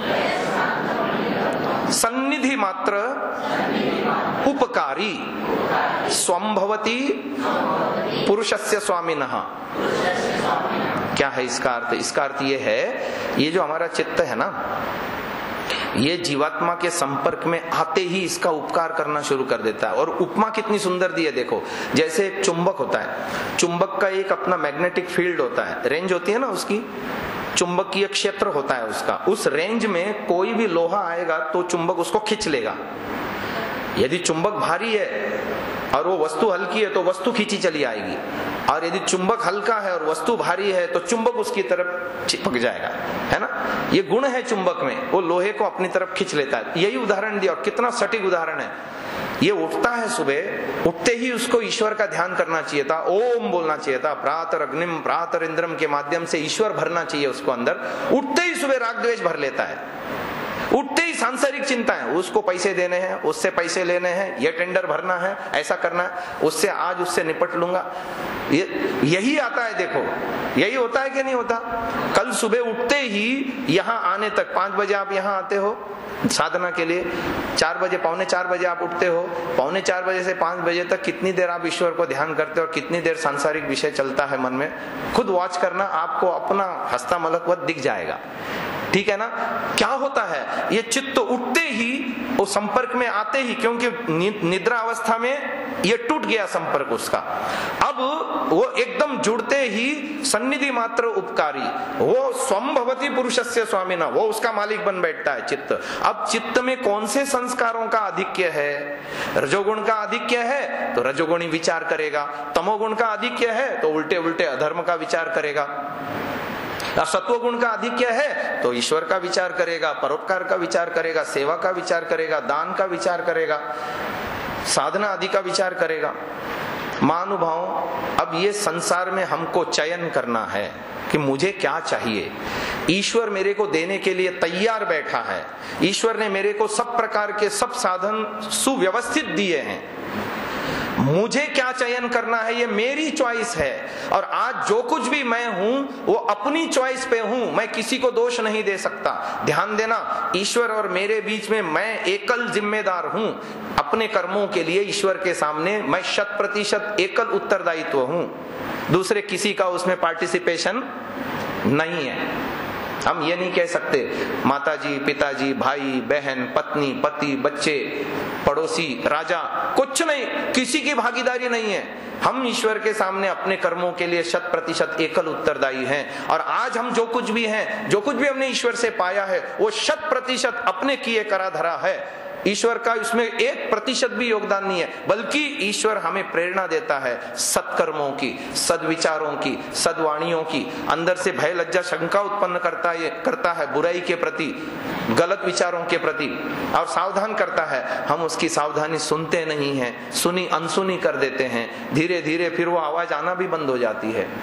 सन्निधि मात्र उपकारी स्वंभवती पुरुषस्य स्वामिनः। क्या है इसका अर्थ? इसका अर्थ ये है, ये जो हमारा चित्त है ना, ये जीवात्मा के संपर्क में आते ही इसका उपकार करना शुरू कर देता है। और उपमा कितनी सुंदर दी है, देखो, जैसे एक चुंबक होता है, चुंबक का एक अपना मैग्नेटिक फील्ड होता है, रेंज होती है ना उसकी, चुंबकीय क्षेत्र होता है उसका। उस रेंज में कोई भी लोहा आएगा तो चुंबक उसको खींच लेगा। यदि चुंबक भारी है और वो वस्तु हल्की है तो वस्तु खींची चली आएगी, और यदि चुंबक हल्का है और वस्तु भारी है तो चुंबक उसकी तरफ चिपक जाएगा, है ना। ये गुण है चुंबक में, वो लोहे को अपनी तरफ खींच लेता है। यही उदाहरण दिया, और कितना सटीक उदाहरण है। ये उठता है सुबह, उठते ही उसको ईश्वर का ध्यान करना चाहिए था, ओम बोलना चाहिए था, प्रातर अग्निम प्रातर इंद्रम के माध्यम से ईश्वर भरना चाहिए उसको अंदर। उठते ही सुबह राग द्वेष भर लेता है, उठते ही सांसारिक चिंता है, उसको पैसे देने हैं, उससे पैसे लेने हैं, ये टेंडर भरना है, ऐसा करना है, उससे आज उससे निपट लूंगा। ये यही आता है, देखो, यही होता है कि नहीं होता। कल सुबह उठते ही यहाँ आने तक, पांच बजे आप यहाँ आते हो साधना के लिए, चार बजे पौने चार बजे आप उठते हो, पौने चार बजे से पांच बजे तक कितनी देर आप ईश्वर को ध्यान करते हो और कितनी देर सांसारिक विषय चलता है मन में, खुद वॉच करना, आपको अपना हस्ता मलकवत दिख जाएगा। ठीक है ना। क्या होता है, ये चित्त उठते ही, वो संपर्क में आते ही, क्योंकि निद्रा अवस्था में ये टूट गया संपर्क उसका, अब वो एकदम जुड़ते ही सन्निधि मात्र उपकारी, वो स्वंभवती पुरुषस्य स्वामिना, वो उसका मालिक बन बैठता है चित्त। अब चित्त में कौन से संस्कारों का आधिक्य है? रजोगुण का आधिक्य है तो रजोगुणी विचार करेगा, तमोगुण का आधिक्य है तो उल्टे उल्टे अधर्म का विचार करेगा, सत्व गुण का आधिक्य है तो ईश्वर का विचार करेगा, परोपकार का विचार करेगा, सेवा का विचार करेगा, दान का विचार करेगा, साधना आदि का विचार करेगा। महानुभाव, अब ये संसार में हमको चयन करना है कि मुझे क्या चाहिए। ईश्वर मेरे को देने के लिए तैयार बैठा है, ईश्वर ने मेरे को सब प्रकार के सब साधन सुव्यवस्थित दिए हैं, मुझे क्या चयन करना है ये मेरी चॉइस है। और आज जो कुछ भी मैं हूं वो अपनी चॉइस पे हूं, मैं किसी को दोष नहीं दे सकता। ध्यान देना, ईश्वर और मेरे बीच में मैं एकल जिम्मेदार हूं। अपने कर्मों के लिए ईश्वर के सामने मैं शत प्रतिशत एकल उत्तरदायित्व हूं, दूसरे किसी का उसमें पार्टिसिपेशन नहीं है। हम ये नहीं कह सकते माताजी, पिताजी, भाई, बहन, पत्नी, पति, बच्चे, पड़ोसी, राजा, कुछ नहीं, किसी की भागीदारी नहीं है। हम ईश्वर के सामने अपने कर्मों के लिए शत प्रतिशत एकल उत्तरदायी हैं। और आज हम जो कुछ भी हैं, जो कुछ भी हमने ईश्वर से पाया है, वो शत प्रतिशत अपने किए करा धरा है। ईश्वर का इसमें एक प्रतिशत भी योगदान नहीं है, बल्कि ईश्वर हमें प्रेरणा देता है सत्कर्मों की, सद्विचारों की, सद्वाणियों की। अंदर से भय लज्जा शंका उत्पन्न करता है करता है बुराई के प्रति, गलत विचारों के प्रति, और सावधान करता है। हम उसकी सावधानी सुनते नहीं हैं, सुनी अनसुनी कर देते हैं। धीरे धीरे फिर वो आवाज आना भी बंद हो जाती है।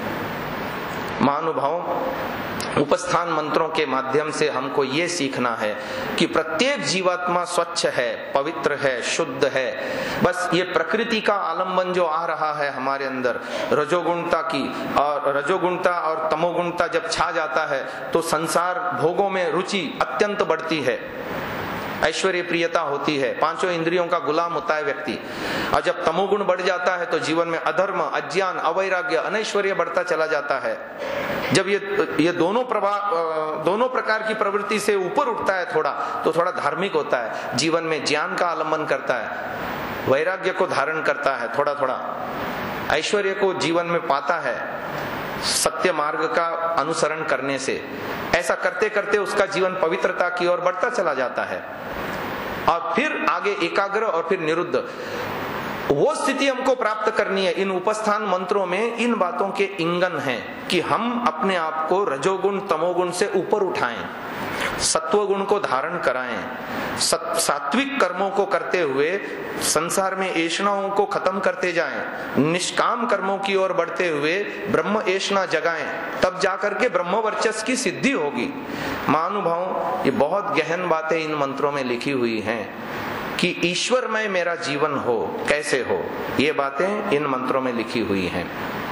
महानुभाव, उपस्थान मंत्रों के माध्यम से हमको ये सीखना है कि प्रत्येक जीवात्मा स्वच्छ है, पवित्र है, शुद्ध है। बस ये प्रकृति का आलंबन जो आ रहा है हमारे अंदर, रजोगुणता की, और रजोगुणता और तमोगुणता जब छा जाता है तो संसार भोगों में रुचि अत्यंत बढ़ती है, ऐश्वर्य प्रियता होती है, पांचों इंद्रियों का गुलाम होता है व्यक्ति। और जब तमोगुण बढ़ जाता है तो जीवन में अधर्म, अज्ञान, अवैराग्य, अनैश्वर्य बढ़ता चला जाता है। जब ये ये दोनों प्रभाव, दोनों प्रकार की प्रवृत्ति से ऊपर उठता है थोड़ा, तो थोड़ा धार्मिक होता है, जीवन में ज्ञान का आलंबन करता है, वैराग्य को धारण करता है, थोड़ा थोड़ा ऐश्वर्य को जीवन में पाता है सत्य मार्ग का अनुसरण करने से। ऐसा करते करते उसका जीवन पवित्रता की ओर बढ़ता चला जाता है और फिर आगे एकाग्र और फिर निरुद्ध। वो स्थिति हमको प्राप्त करनी है। इन उपस्थान मंत्रों में इन बातों के इंगन हैं कि हम अपने आप को रजोगुण तमोगुण से ऊपर उठाएं, सत्वगुण को धारण कराएं, सात्विक कर्मों को करते हुए संसार में ऐषणाओं को खत्म करते जाएं, निष्काम कर्मों की ओर बढ़ते हुए ब्रह्म ऐषणा जगाएं, तब जाकर के ब्रह्म वर्चस्व की सिद्धि होगी। महानुभाव, ये बहुत गहन बातें इन मंत्रों में लिखी हुई हैं कि ईश्वरमय मेरा जीवन हो, कैसे हो, ये बातें इन मंत्रों में लिखी हुई हैं।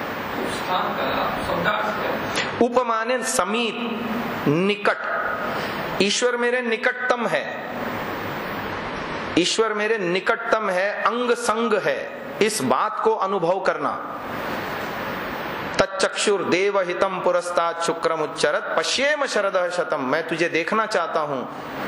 उपमाने समीप, निकट, ईश्वर मेरे निकटतम है, ईश्वर मेरे निकटतम है, अंग संग है, इस बात को अनुभव करना। तच्चक्षुर देव हितम पुरस्तात् शुक्रम उच्चरत पश्येम शरदः शतम। मैं तुझे देखना चाहता हूं,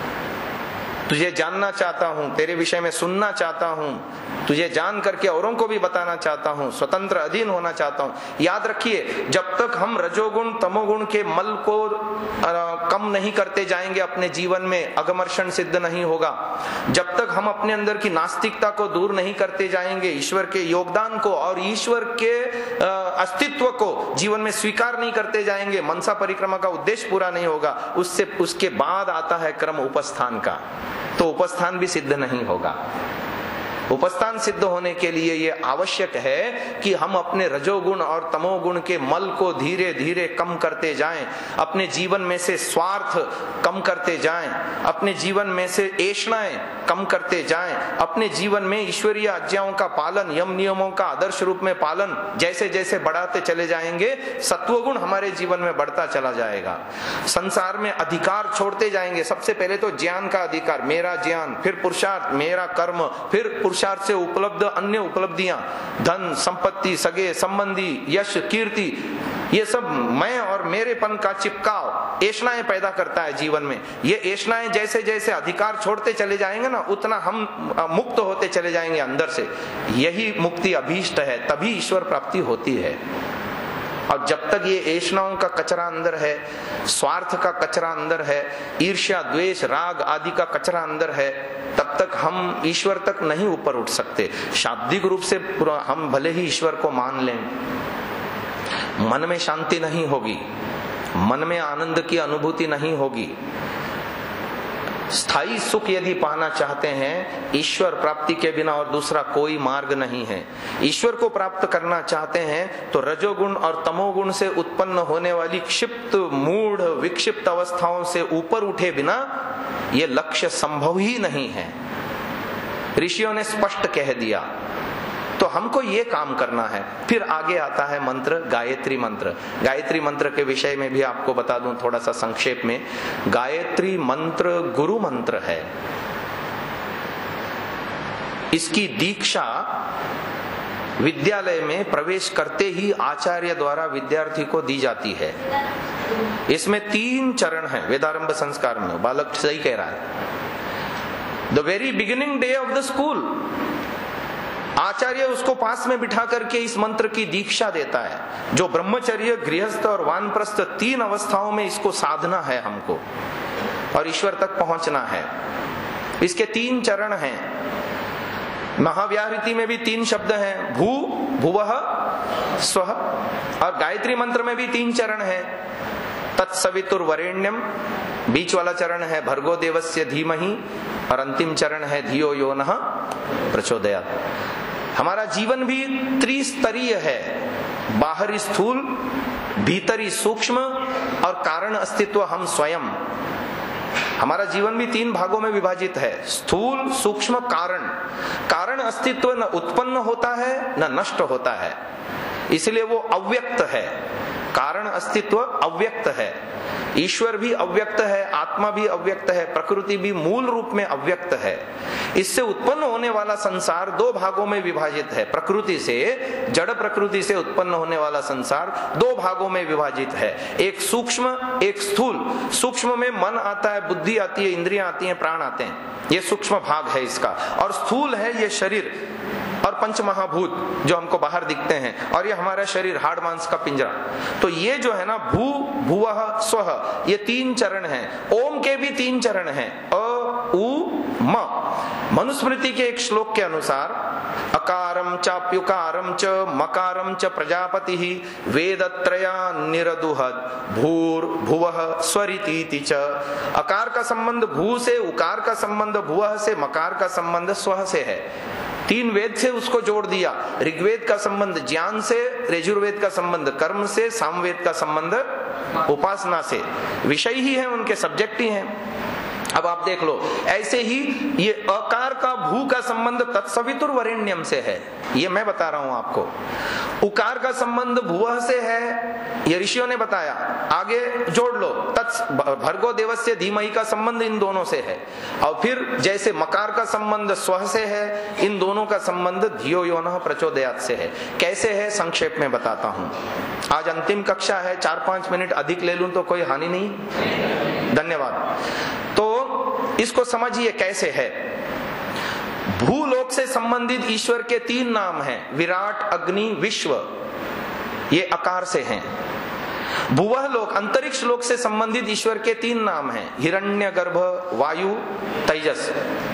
तुझे जानना चाहता हूं, तेरे विषय में सुनना चाहता हूं, तुझे जान करके औरों को भी बताना चाहता हूं, स्वतंत्र अधीन होना चाहता हूं। याद रखिए, जब तक हम रजोगुण तमोगुण के मल को आ, कम नहीं करते जाएंगे अपने जीवन में, अगमर्षण सिद्ध नहीं होगा। जब तक हम अपने अंदर की नास्तिकता को दूर नहीं करते जाएंगे, ईश्वर के योगदान को और ईश्वर के आ, अस्तित्व को जीवन में स्वीकार नहीं करते जाएंगे, मनसा परिक्रमा का उद्देश्य पूरा नहीं होगा। उससे उसके बाद आता है क्रम उपस्थान का, तो उपस्थान भी सिद्ध नहीं होगा। उपस्थान सिद्ध होने के लिए यह आवश्यक है कि हम अपने रजोगुण और तमोगुण के मल को धीरे धीरे कम करते जाएं, अपने जीवन में से स्वार्थ कम करते जाएं, अपने जीवन में से ऐषणाएं कम करते जाएं, अपने जीवन में ईश्वरीय आज्ञाओं का पालन, यम नियमों का आदर्श रूप में पालन जैसे जैसे बढ़ाते चले जाएंगे, सत्वगुण हमारे जीवन में बढ़ता चला जाएगा। संसार में अधिकार छोड़ते जाएंगे। सबसे पहले तो ज्ञान का अधिकार, मेरा ज्ञान, फिर पुरुषार्थ, मेरा कर्म, फिर पुरुषार्थ से उपलब्ध अन्य उपलब्धियां, धन संपत्ति, सगे संबंधी, यश कीर्ति, ये सब मैं और मेरेपन का चिपकाव ऐषणाएं पैदा करता है जीवन में। ये ऐषणाएं जैसे जैसे अधिकार छोड़ते चले जाएंगे ना, उतना हम मुक्त होते चले जाएंगे अंदर से। यही मुक्ति अभीष्ट है, तभी ईश्वर प्राप्ति होती है। और जब तक ये ऐषणाओं का कचरा अंदर है, स्वार्थ का कचरा अंदर है, ईर्ष्या द्वेष राग आदि का कचरा अंदर है, तब तक हम ईश्वर तक नहीं ऊपर उठ सकते। शाब्दिक रूप से हम भले ही ईश्वर को मान लें, मन में शांति नहीं होगी, मन में आनंद की अनुभूति नहीं होगी। स्थायी सुख यदि पाना चाहते हैं, ईश्वर प्राप्ति के बिना और दूसरा कोई मार्ग नहीं है। ईश्वर को प्राप्त करना चाहते हैं तो रजोगुण और तमोगुण से उत्पन्न होने वाली क्षिप्त मूढ़ विक्षिप्त अवस्थाओं से ऊपर उठे बिना ये लक्ष्य संभव ही नहीं है। ऋषियों ने स्पष्ट कह दिया, तो हमको ये काम करना है। फिर आगे आता है मंत्र, गायत्री मंत्र। गायत्री मंत्र के विषय में भी आपको बता दूं थोड़ा सा संक्षेप में। गायत्री मंत्र गुरु मंत्र है। इसकी दीक्षा विद्यालय में प्रवेश करते ही आचार्य द्वारा विद्यार्थी को दी जाती है। इसमें तीन चरण हैं वेदारंभ संस्कार में। बालक सही कह रहा है। The very beginning day of the school आचार्य उसको पास में बिठा करके इस मंत्र की दीक्षा देता है। जो ब्रह्मचर्य, गृहस्थ और वानप्रस्थ तीन अवस्थाओं में इसको साधना है हमको, और ईश्वर तक पहुंचना है। इसके तीन चरण हैं। महाव्याहृति में भी तीन शब्द हैं, भू, भुवः, स्वः। और गायत्री मंत्र में भी तीन चरण हैं। तत्सवितुर्वरेण्यम, बीच वाला चरण है भर्गो देवस्य धीमहि, और अंतिम चरण है धियो यो नः प्रचोदयात्। हमारा जीवन भी त्रिस्तरीय है। बाहरी स्थूल, भीतरी सूक्ष्म और कारण अस्तित्व हम स्वयं। हमारा जीवन भी तीन भागों में विभाजित है, स्थूल, सूक्ष्म, कारण। कारण अस्तित्व न उत्पन्न होता है न नष्ट होता है, इसलिए वो अव्यक्त है। कारण अस्तित्व अव्यक्त है। ईश्वर भी अव्यक्त है, आत्मा भी अव्यक्त है, प्रकृति भी मूल रूप में अव्यक्त है। इससे उत्पन्न होने वाला संसार दो भागों में विभाजित है। प्रकृति से, जड़ प्रकृति से उत्पन्न होने वाला संसार दो भागों में विभाजित है, एक सूक्ष्म एक स्थूल। सूक्ष्म में मन आता है, बुद्धि आती है, इंद्रियां आती हैं, प्राण आते हैं, ये सूक्ष्म भाग है इसका। और स्थूल है ये शरीर और पंच महाभूत जो हमको बाहर दिखते हैं, और ये हमारा शरीर, हाड़ मांस का पिंजरा। तो ये जो है ना, भू भुवः स्वः, ये तीन चरण हैं। ओम के भी तीन चरण हैं, अ उ म। मनुस्मृति के एक श्लोक के अनुसार अकारम चाप्युकारम च मकारम च प्रजापति वेदत्रया निरदुहद भूर भुवः स्वरिति च। अकार का संबंध भू से, उकार का संबंध भुवः से, मकार का संबंध स्वः से है। तीन वेद से उसको जोड़ दिया। ऋग्वेद का संबंध ज्ञान से, यजुर्वेद का संबंध कर्म से, सामवेद का संबंध उपासना से। विषय ही है उनके, सब्जेक्ट ही हैं। अब आप देख लो, ऐसे ही ये अकार का भू का संबंध तत्सवितुर वरेण्यम से है, ये मैं बता रहा हूं आपको। उकार का संबंध भुवः से है, ये ऋषियों ने बताया। आगे जोड़ लो, तत् भर्गो देवस्य धीमहि का संबंध इन दोनों से है। और फिर जैसे मकार का संबंध स्वः से है, इन दोनों का संबंध धियो यो नः प्रचोदयात् से है। कैसे है संक्षेप में बताता हूं। आज अंतिम कक्षा है, चार पांच मिनट अधिक ले लूं तो कोई हानि नहीं। धन्यवाद। तो इसको समझिए कैसे है। भूलोक से संबंधित ईश्वर के तीन नाम हैं, विराट, अग्नि, विश्व, ये अकार से हैं। भुवः लोक, अंतरिक्ष लोक से संबंधित ईश्वर के तीन नाम हैं, हिरण्यगर्भ, वायु, तेजस।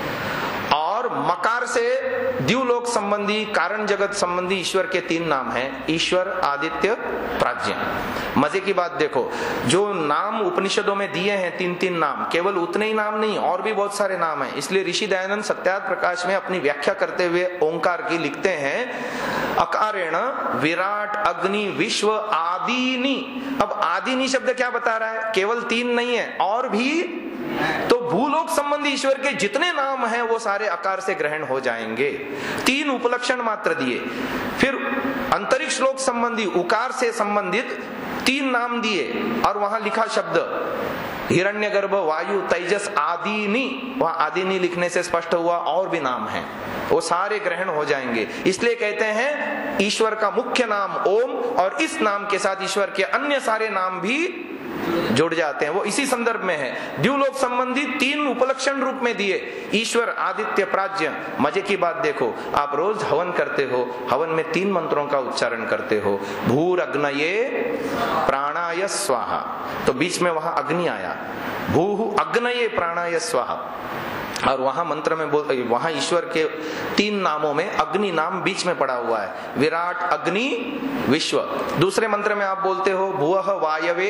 और मकार से द्युलोक संबंधी, कारण जगत संबंधी ईश्वर के तीन नाम हैं, ईश्वर, आदित्य, प्राज्ञ। मजे की बात देखो, जो नाम उपनिषदों में दिए हैं तीन तीन नाम, केवल उतने ही नाम नहीं, और भी बहुत सारे नाम हैं। इसलिए ऋषि दयानंद सत्यार्थ प्रकाश में अपनी व्याख्या करते हुए ओंकार की लिखते हैं, अकारेण विराट, अग्नि, विश्व, आदिनी। अब आदिनी शब्द क्या बता रहा है? केवल तीन नहीं है, और भी। तो भूलोक संबंधी ईश्वर के जितने नाम हैं वो सारे अकार से ग्रहण हो जाएंगे। तीन उपलक्षण मात्र दिए। फिर अंतरिक्ष लोक संबंधी उकार से संबंधित तीन नाम दिए, और वहां लिखा शब्द हिरण्यगर्भ, वायु, तेजस, आदिनी। वहां आदिनी लिखने से स्पष्ट हुआ और भी नाम हैं, वो सारे ग्रहण हो जाएंगे। इसलिए कहते हैं ईश्वर का मुख्य नाम ओम, और इस नाम के साथ ईश्वर के अन्य सारे नाम भी जुड़ जाते हैं। वो इसी संदर्भ में है। द्युलोक संबंधी तीन उपलक्षण रूप में दिए, ईश्वर, आदित्य, प्राज्ञ। मजे की बात देखो, आप रोज हवन करते हो, हवन में तीन मंत्रों का उच्चारण करते हो, भूर अग्नये प्राणाय स्वाहा। तो बीच में वहां अग्नि आया, भू अग्नये प्राणाय स्वाहा। और वहां मंत्र में बोल, वहां ईश्वर के तीन नामों में अग्नि नाम बीच में पड़ा हुआ है, विराट, अग्नि, विश्व। दूसरे मंत्र में आप बोलते हो भुवः वायवे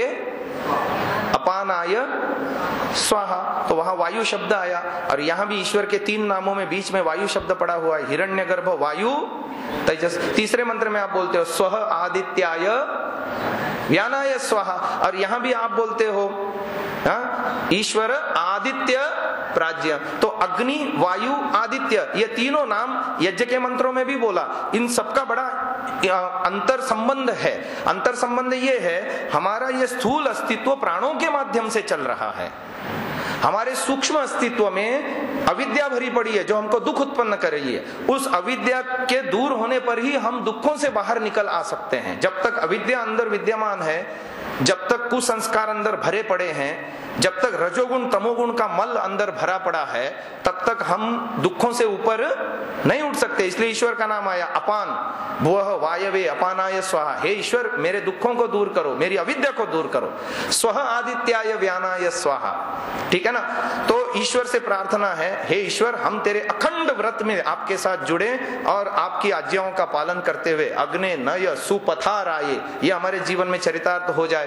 अपानाय स्वाहा, तो वहां वायु शब्द आया। और यहां भी ईश्वर के तीन नामों में बीच में वायु शब्द पड़ा हुआ है, हिरण्यगर्भ, वायु, तेजस। तीसरे मंत्र में आप बोलते हो स्वः आदित्याय व्यानाय स्वाहा, और यहां भी आप बोलते हो ईश्वर, आदित्य, प्राज्ञ। तो अग्नि, वायु, आदित्य, ये तीनों नाम यज्ञ के मंत्रों में भी बोला। इन सबका बड़ा अंतर संबंध है। अंतर संबंध ये है, हमारा ये स्थूल अस्तित्व प्राणों के माध्यम से चल रहा है। हमारे सूक्ष्म अस्तित्व में अविद्या भरी पड़ी है जो हमको दुख उत्पन्न कर रही है। उस अविद्या के दूर होने पर ही हम दुखों से बाहर निकल आ सकते हैं। जब तक अविद्या अंदर विद्यमान है, जब तक कुसंस्कार अंदर भरे पड़े हैं, जब तक रजोगुण तमोगुण का मल अंदर भरा पड़ा है, तब तक हम दुखों से ऊपर नहीं उठ सकते। इसलिए ईश्वर का नाम आया अपान, भुवः वायवे अपानाय स्वाहा। हे ईश्वर, मेरे दुखों को दूर करो, मेरी अविद्या को दूर करो। स्वः आदित्याय व्यानाय स्वाहा। ठीक है ना? तो ईश्वर से प्रार्थना है, हे ईश्वर, हम तेरे अखंड व्रत में आपके साथ जुड़े और आपकी आज्ञाओं का पालन करते हुए अग्ने नय सुपथाराये, ये हमारे जीवन में चरितार्थ हो जाए,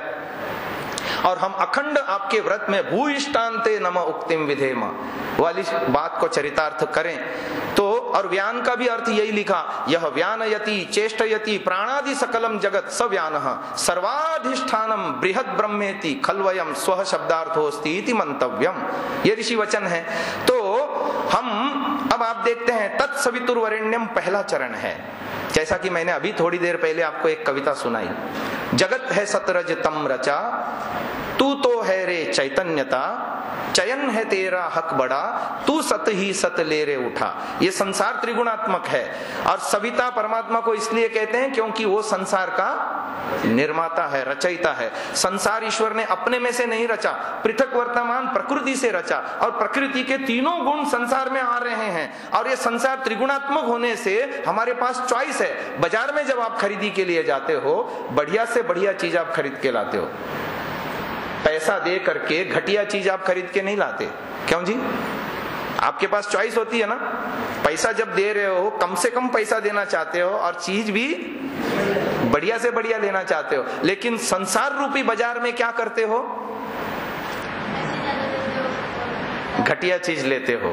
और हम अखंड आपके व्रत में भूइष्टान्ते नमः उक्तिम विधेम वाली बात को चरितार्थ करें। तो और व्यान का भी अर्थ यही लिखा, यह व्यानयति चेष्टयति प्राणादि सकलम जगत स व्यानः सर्वाधिष्ठानम बृहद ब्रह्मेति खल्वयम स्वः शब्दार्थोस्ति इति मंतव्यम। ये ऋषि वचन है। तो हम अब आप देखते हैं तत्सवितुर वरेण्यम पहला चरण है। जैसा कि मैंने अभी थोड़ी देर पहले आपको एक कविता सुनाई, जगत है सतरज तम रचा, तू तो है रे चैतन्यता, चयन है तेरा हक बड़ा, तू सत ही सत ले रे उठा। ये संसार त्रिगुणात्मक है और सविता परमात्मा को इसलिए कहते हैं क्योंकि वो संसार का निर्माता है, रचयिता है। संसार ईश्वर ने अपने में से नहीं रचा, पृथक वर्तमान प्रकृति से रचा और प्रकृति के तीनों गुण संसार में आ रहे हैं। और ये संसार त्रिगुणात्मक होने से हमारे पास चॉइस है। बाजार में जब आप खरीदी के लिए जाते हो, बढ़िया से बढ़िया चीज आप खरीद के लाते हो, पैसा दे करके घटिया चीज आप खरीद के नहीं लाते। क्यों जी? आपके पास चॉइस होती है ना। पैसा जब दे रहे हो, कम से कम पैसा देना चाहते हो और चीज भी बढ़िया से बढ़िया लेना चाहते हो। लेकिन संसार रूपी बाजार में क्या करते हो? घटिया चीज लेते हो।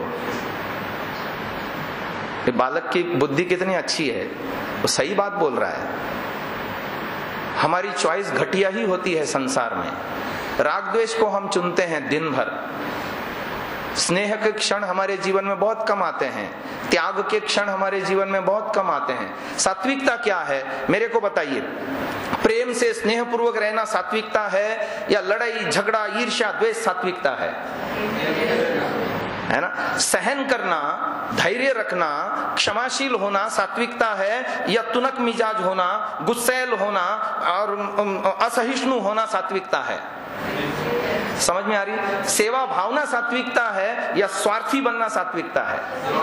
ये बालक की बुद्धि कितनी अच्छी है, वो सही बात बोल रहा है। हमारी चॉइस घटिया ही होती है संसार में। राग द्वेष को हम चुनते हैं दिन भर, स्नेह के क्षण हमारे जीवन में बहुत कम आते हैं, त्याग के क्षण हमारे जीवन में बहुत कम आते हैं। सात्विकता क्या है मेरे को बताइए? प्रेम से स्नेह पूर्वक रहना सात्विकता है या लड़ाई झगड़ा ईर्ष्या द्वेष सात्विकता है? है ना? सहन करना, धैर्य रखना, क्षमाशील होना सात्विकता है या तुनक मिजाज होना, गुस्सैल होना और असहिष्णु होना सात्विकता है? समझ में आ रही? सेवा भावना सात्विकता है या स्वार्थी बनना सात्विकता है?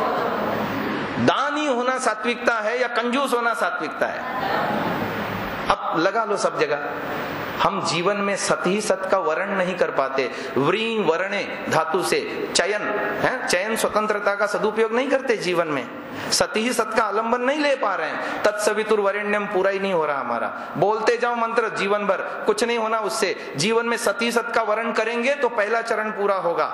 दानी होना सात्विकता है या कंजूस होना सात्विकता है? अब लगा लो सब जगह। हम जीवन में सत ही सत का वर्ण नहीं कर पाते। व्री वर्णे धातु से चयन है, चयन स्वतंत्रता का सदुपयोग नहीं करते जीवन में। सत ही सत का आलंबन नहीं ले पा रहे हैं। तत्सवितुर्वरेण्यम पूरा ही नहीं हो रहा हमारा। बोलते जाओ मंत्र जीवन भर, कुछ नहीं होना उससे। जीवन में सत ही सत का वर्ण करेंगे तो पहला चरण पूरा होगा,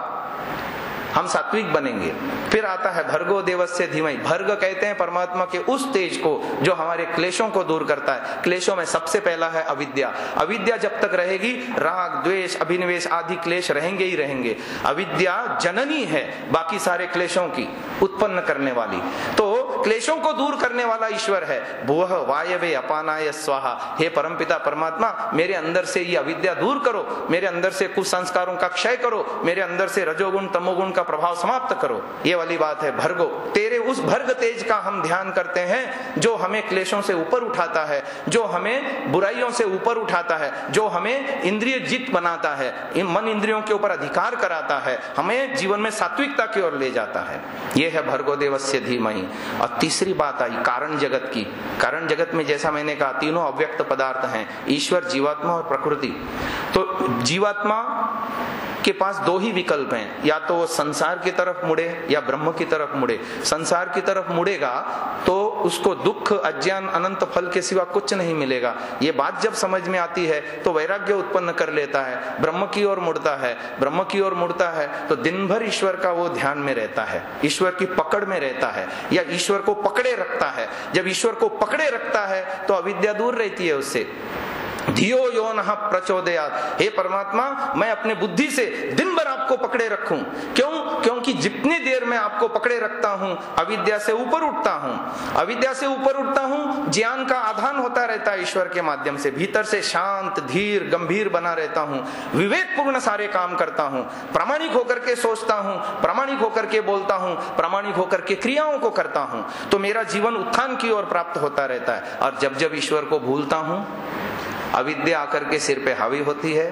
हम सात्विक बनेंगे। फिर आता है भर्गो देवस्य धीमहि। भर्ग कहते हैं परमात्मा के उस तेज को जो हमारे क्लेशों को दूर करता है। क्लेशों में सबसे पहला है अविद्या। अविद्या जब तक रहेगी, राग द्वेष अभिनिवेश आदि क्लेश रहेंगे ही रहेंगे। अविद्या जननी है बाकी सारे क्लेशों की उत्पन्न करने वाली। तो क्लेशों को दूर करने वाला ईश्वर है। भुवः वायवे अपानाय स्वाहा। हे परमपिता परमात्मा, मेरे अंदर से ये अविद्या दूर करो, मेरे अंदर से कुसंस्कारों का क्षय करो, मेरे अंदर से रजोगुण तमोगुण का प्रभाव समाप्त करो। ये वाली बात है भर्गो। तेरे उस भर्ग तेज का हम ध्यान करते हैं जो हमें क्लेशों से ऊपर उठाता है, जो हमें बुराइयों से ऊपर उठाता है, जो हमें इंद्रिय जित बनाता है, इन मन इंद्रियों के ऊपर अधिकार कराता है, हमें जीवन में सात्विकता की ओर ले जाता है। ये है भर्गो देवस्य धीमहि। और तीसरी बात आई कारण जगत की। कारण जगत में जैसा मैंने कहा तीनों अव्यक्त पदार्थ हैं, ईश्वर, जीवात्मा और प्रकृति। तो जीवात्मा के पास दो ही विकल्प हैं, या तो वो संसार की तरफ मुड़े या ब्रह्म की तरफ मुड़े। संसार की तरफ मुड़ेगा तो उसको दुख, अज्ञान, अनंत फल के सिवा कुछ नहीं मिलेगा। ये बात जब समझ में आती है तो वैराग्य उत्पन्न कर लेता है, ब्रह्म की ओर मुड़ता है। ब्रह्म की ओर मुड़ता है तो दिन भर ईश्वर का वो ध्यान में रहता है, ईश्वर की पकड़ में रहता है या ईश्वर को पकड़े रखता है। जब ईश्वर को पकड़े रखता है तो अविद्या दूर रहती है उससे। धियो यो नः प्रचोदयात्। हे परमात्मा, मैं अपने बुद्धि से दिन भर आपको पकड़े रखूं। क्यों? क्योंकि जितनी देर मैं आपको पकड़े रखता हूं अविद्या से ऊपर उठता हूं। अविद्या से ऊपर उठता हूं, ज्ञान का आधान होता रहता है ईश्वर के माध्यम से। भीतर से शांत, धीर, गंभीर बना रहता हूं, विवेक पूर्ण सारे काम करता हूं, प्रामाणिक होकर के सोचता हूं, प्रामाणिक होकर के बोलता हूं, प्रामाणिक होकर के क्रियाओं को करता हूं। तो मेरा जीवन उत्थान की ओर प्राप्त होता रहता है। और जब जब ईश्वर को भूलता हूं, अविद्या आकर के सिर पे हावी होती है,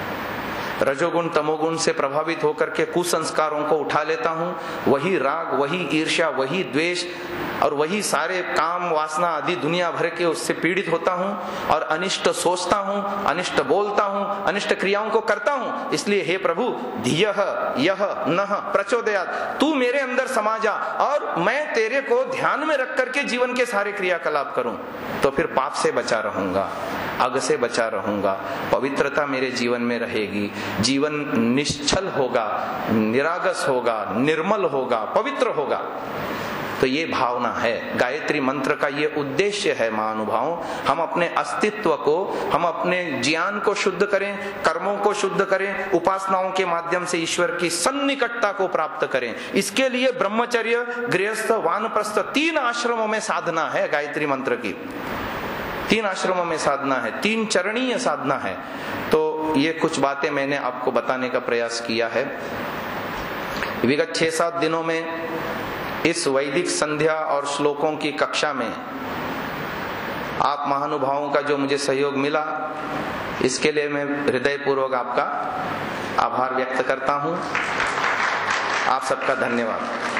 रजोगुण तमोगुण से प्रभावित होकर के कुसंस्कारों को उठा लेता हूं। वही राग, वही ईर्ष्या, वही द्वेष और वही सारे काम वासना आदि दुनिया भर के उससे पीड़ित होता हूं और अनिष्ट सोचता हूं, अनिष्ट बोलता हूं, अनिष्ट क्रियाओं को करता हूं। इसलिए हे प्रभु, धियः यः नः प्रचोदयात्, तू मेरे अंदर समा जा और मैं तेरे को ध्यान में रख करके जीवन के सारे क्रियाकलाप करूं। तो फिर पाप से बचा रहूंगा, अग से बचा रहूंगा, पवित्रता मेरे जीवन में रहेगी, जीवन निश्चल होगा, निरागस होगा, निर्मल होगा, पवित्र होगा। तो ये भावना है। गायत्री मंत्र का ये उद्देश्य है महानुभावों। हम अपने अस्तित्व को, हम अपने ज्ञान को शुद्ध करें, कर्मों को शुद्ध करें, उपासनाओं के माध्यम से ईश्वर की सन्निकटता को प्राप्त करें। इसके लिए ब्रह्मचर्य, गृहस्थ, वानप्रस्थ तीन आश्रमों में साधना है। गायत्री मंत्र की तीन आश्रमों में साधना है, तीन चरणीय साधना है। तो ये कुछ बातें मैंने आपको बताने का प्रयास किया है। विगत छह सात दिनों में इस वैदिक संध्या और श्लोकों की कक्षा में आप महानुभावों का जो मुझे सहयोग मिला, इसके लिए मैं हृदयपूर्वक आपका आभार व्यक्त करता हूं। आप सबका धन्यवाद।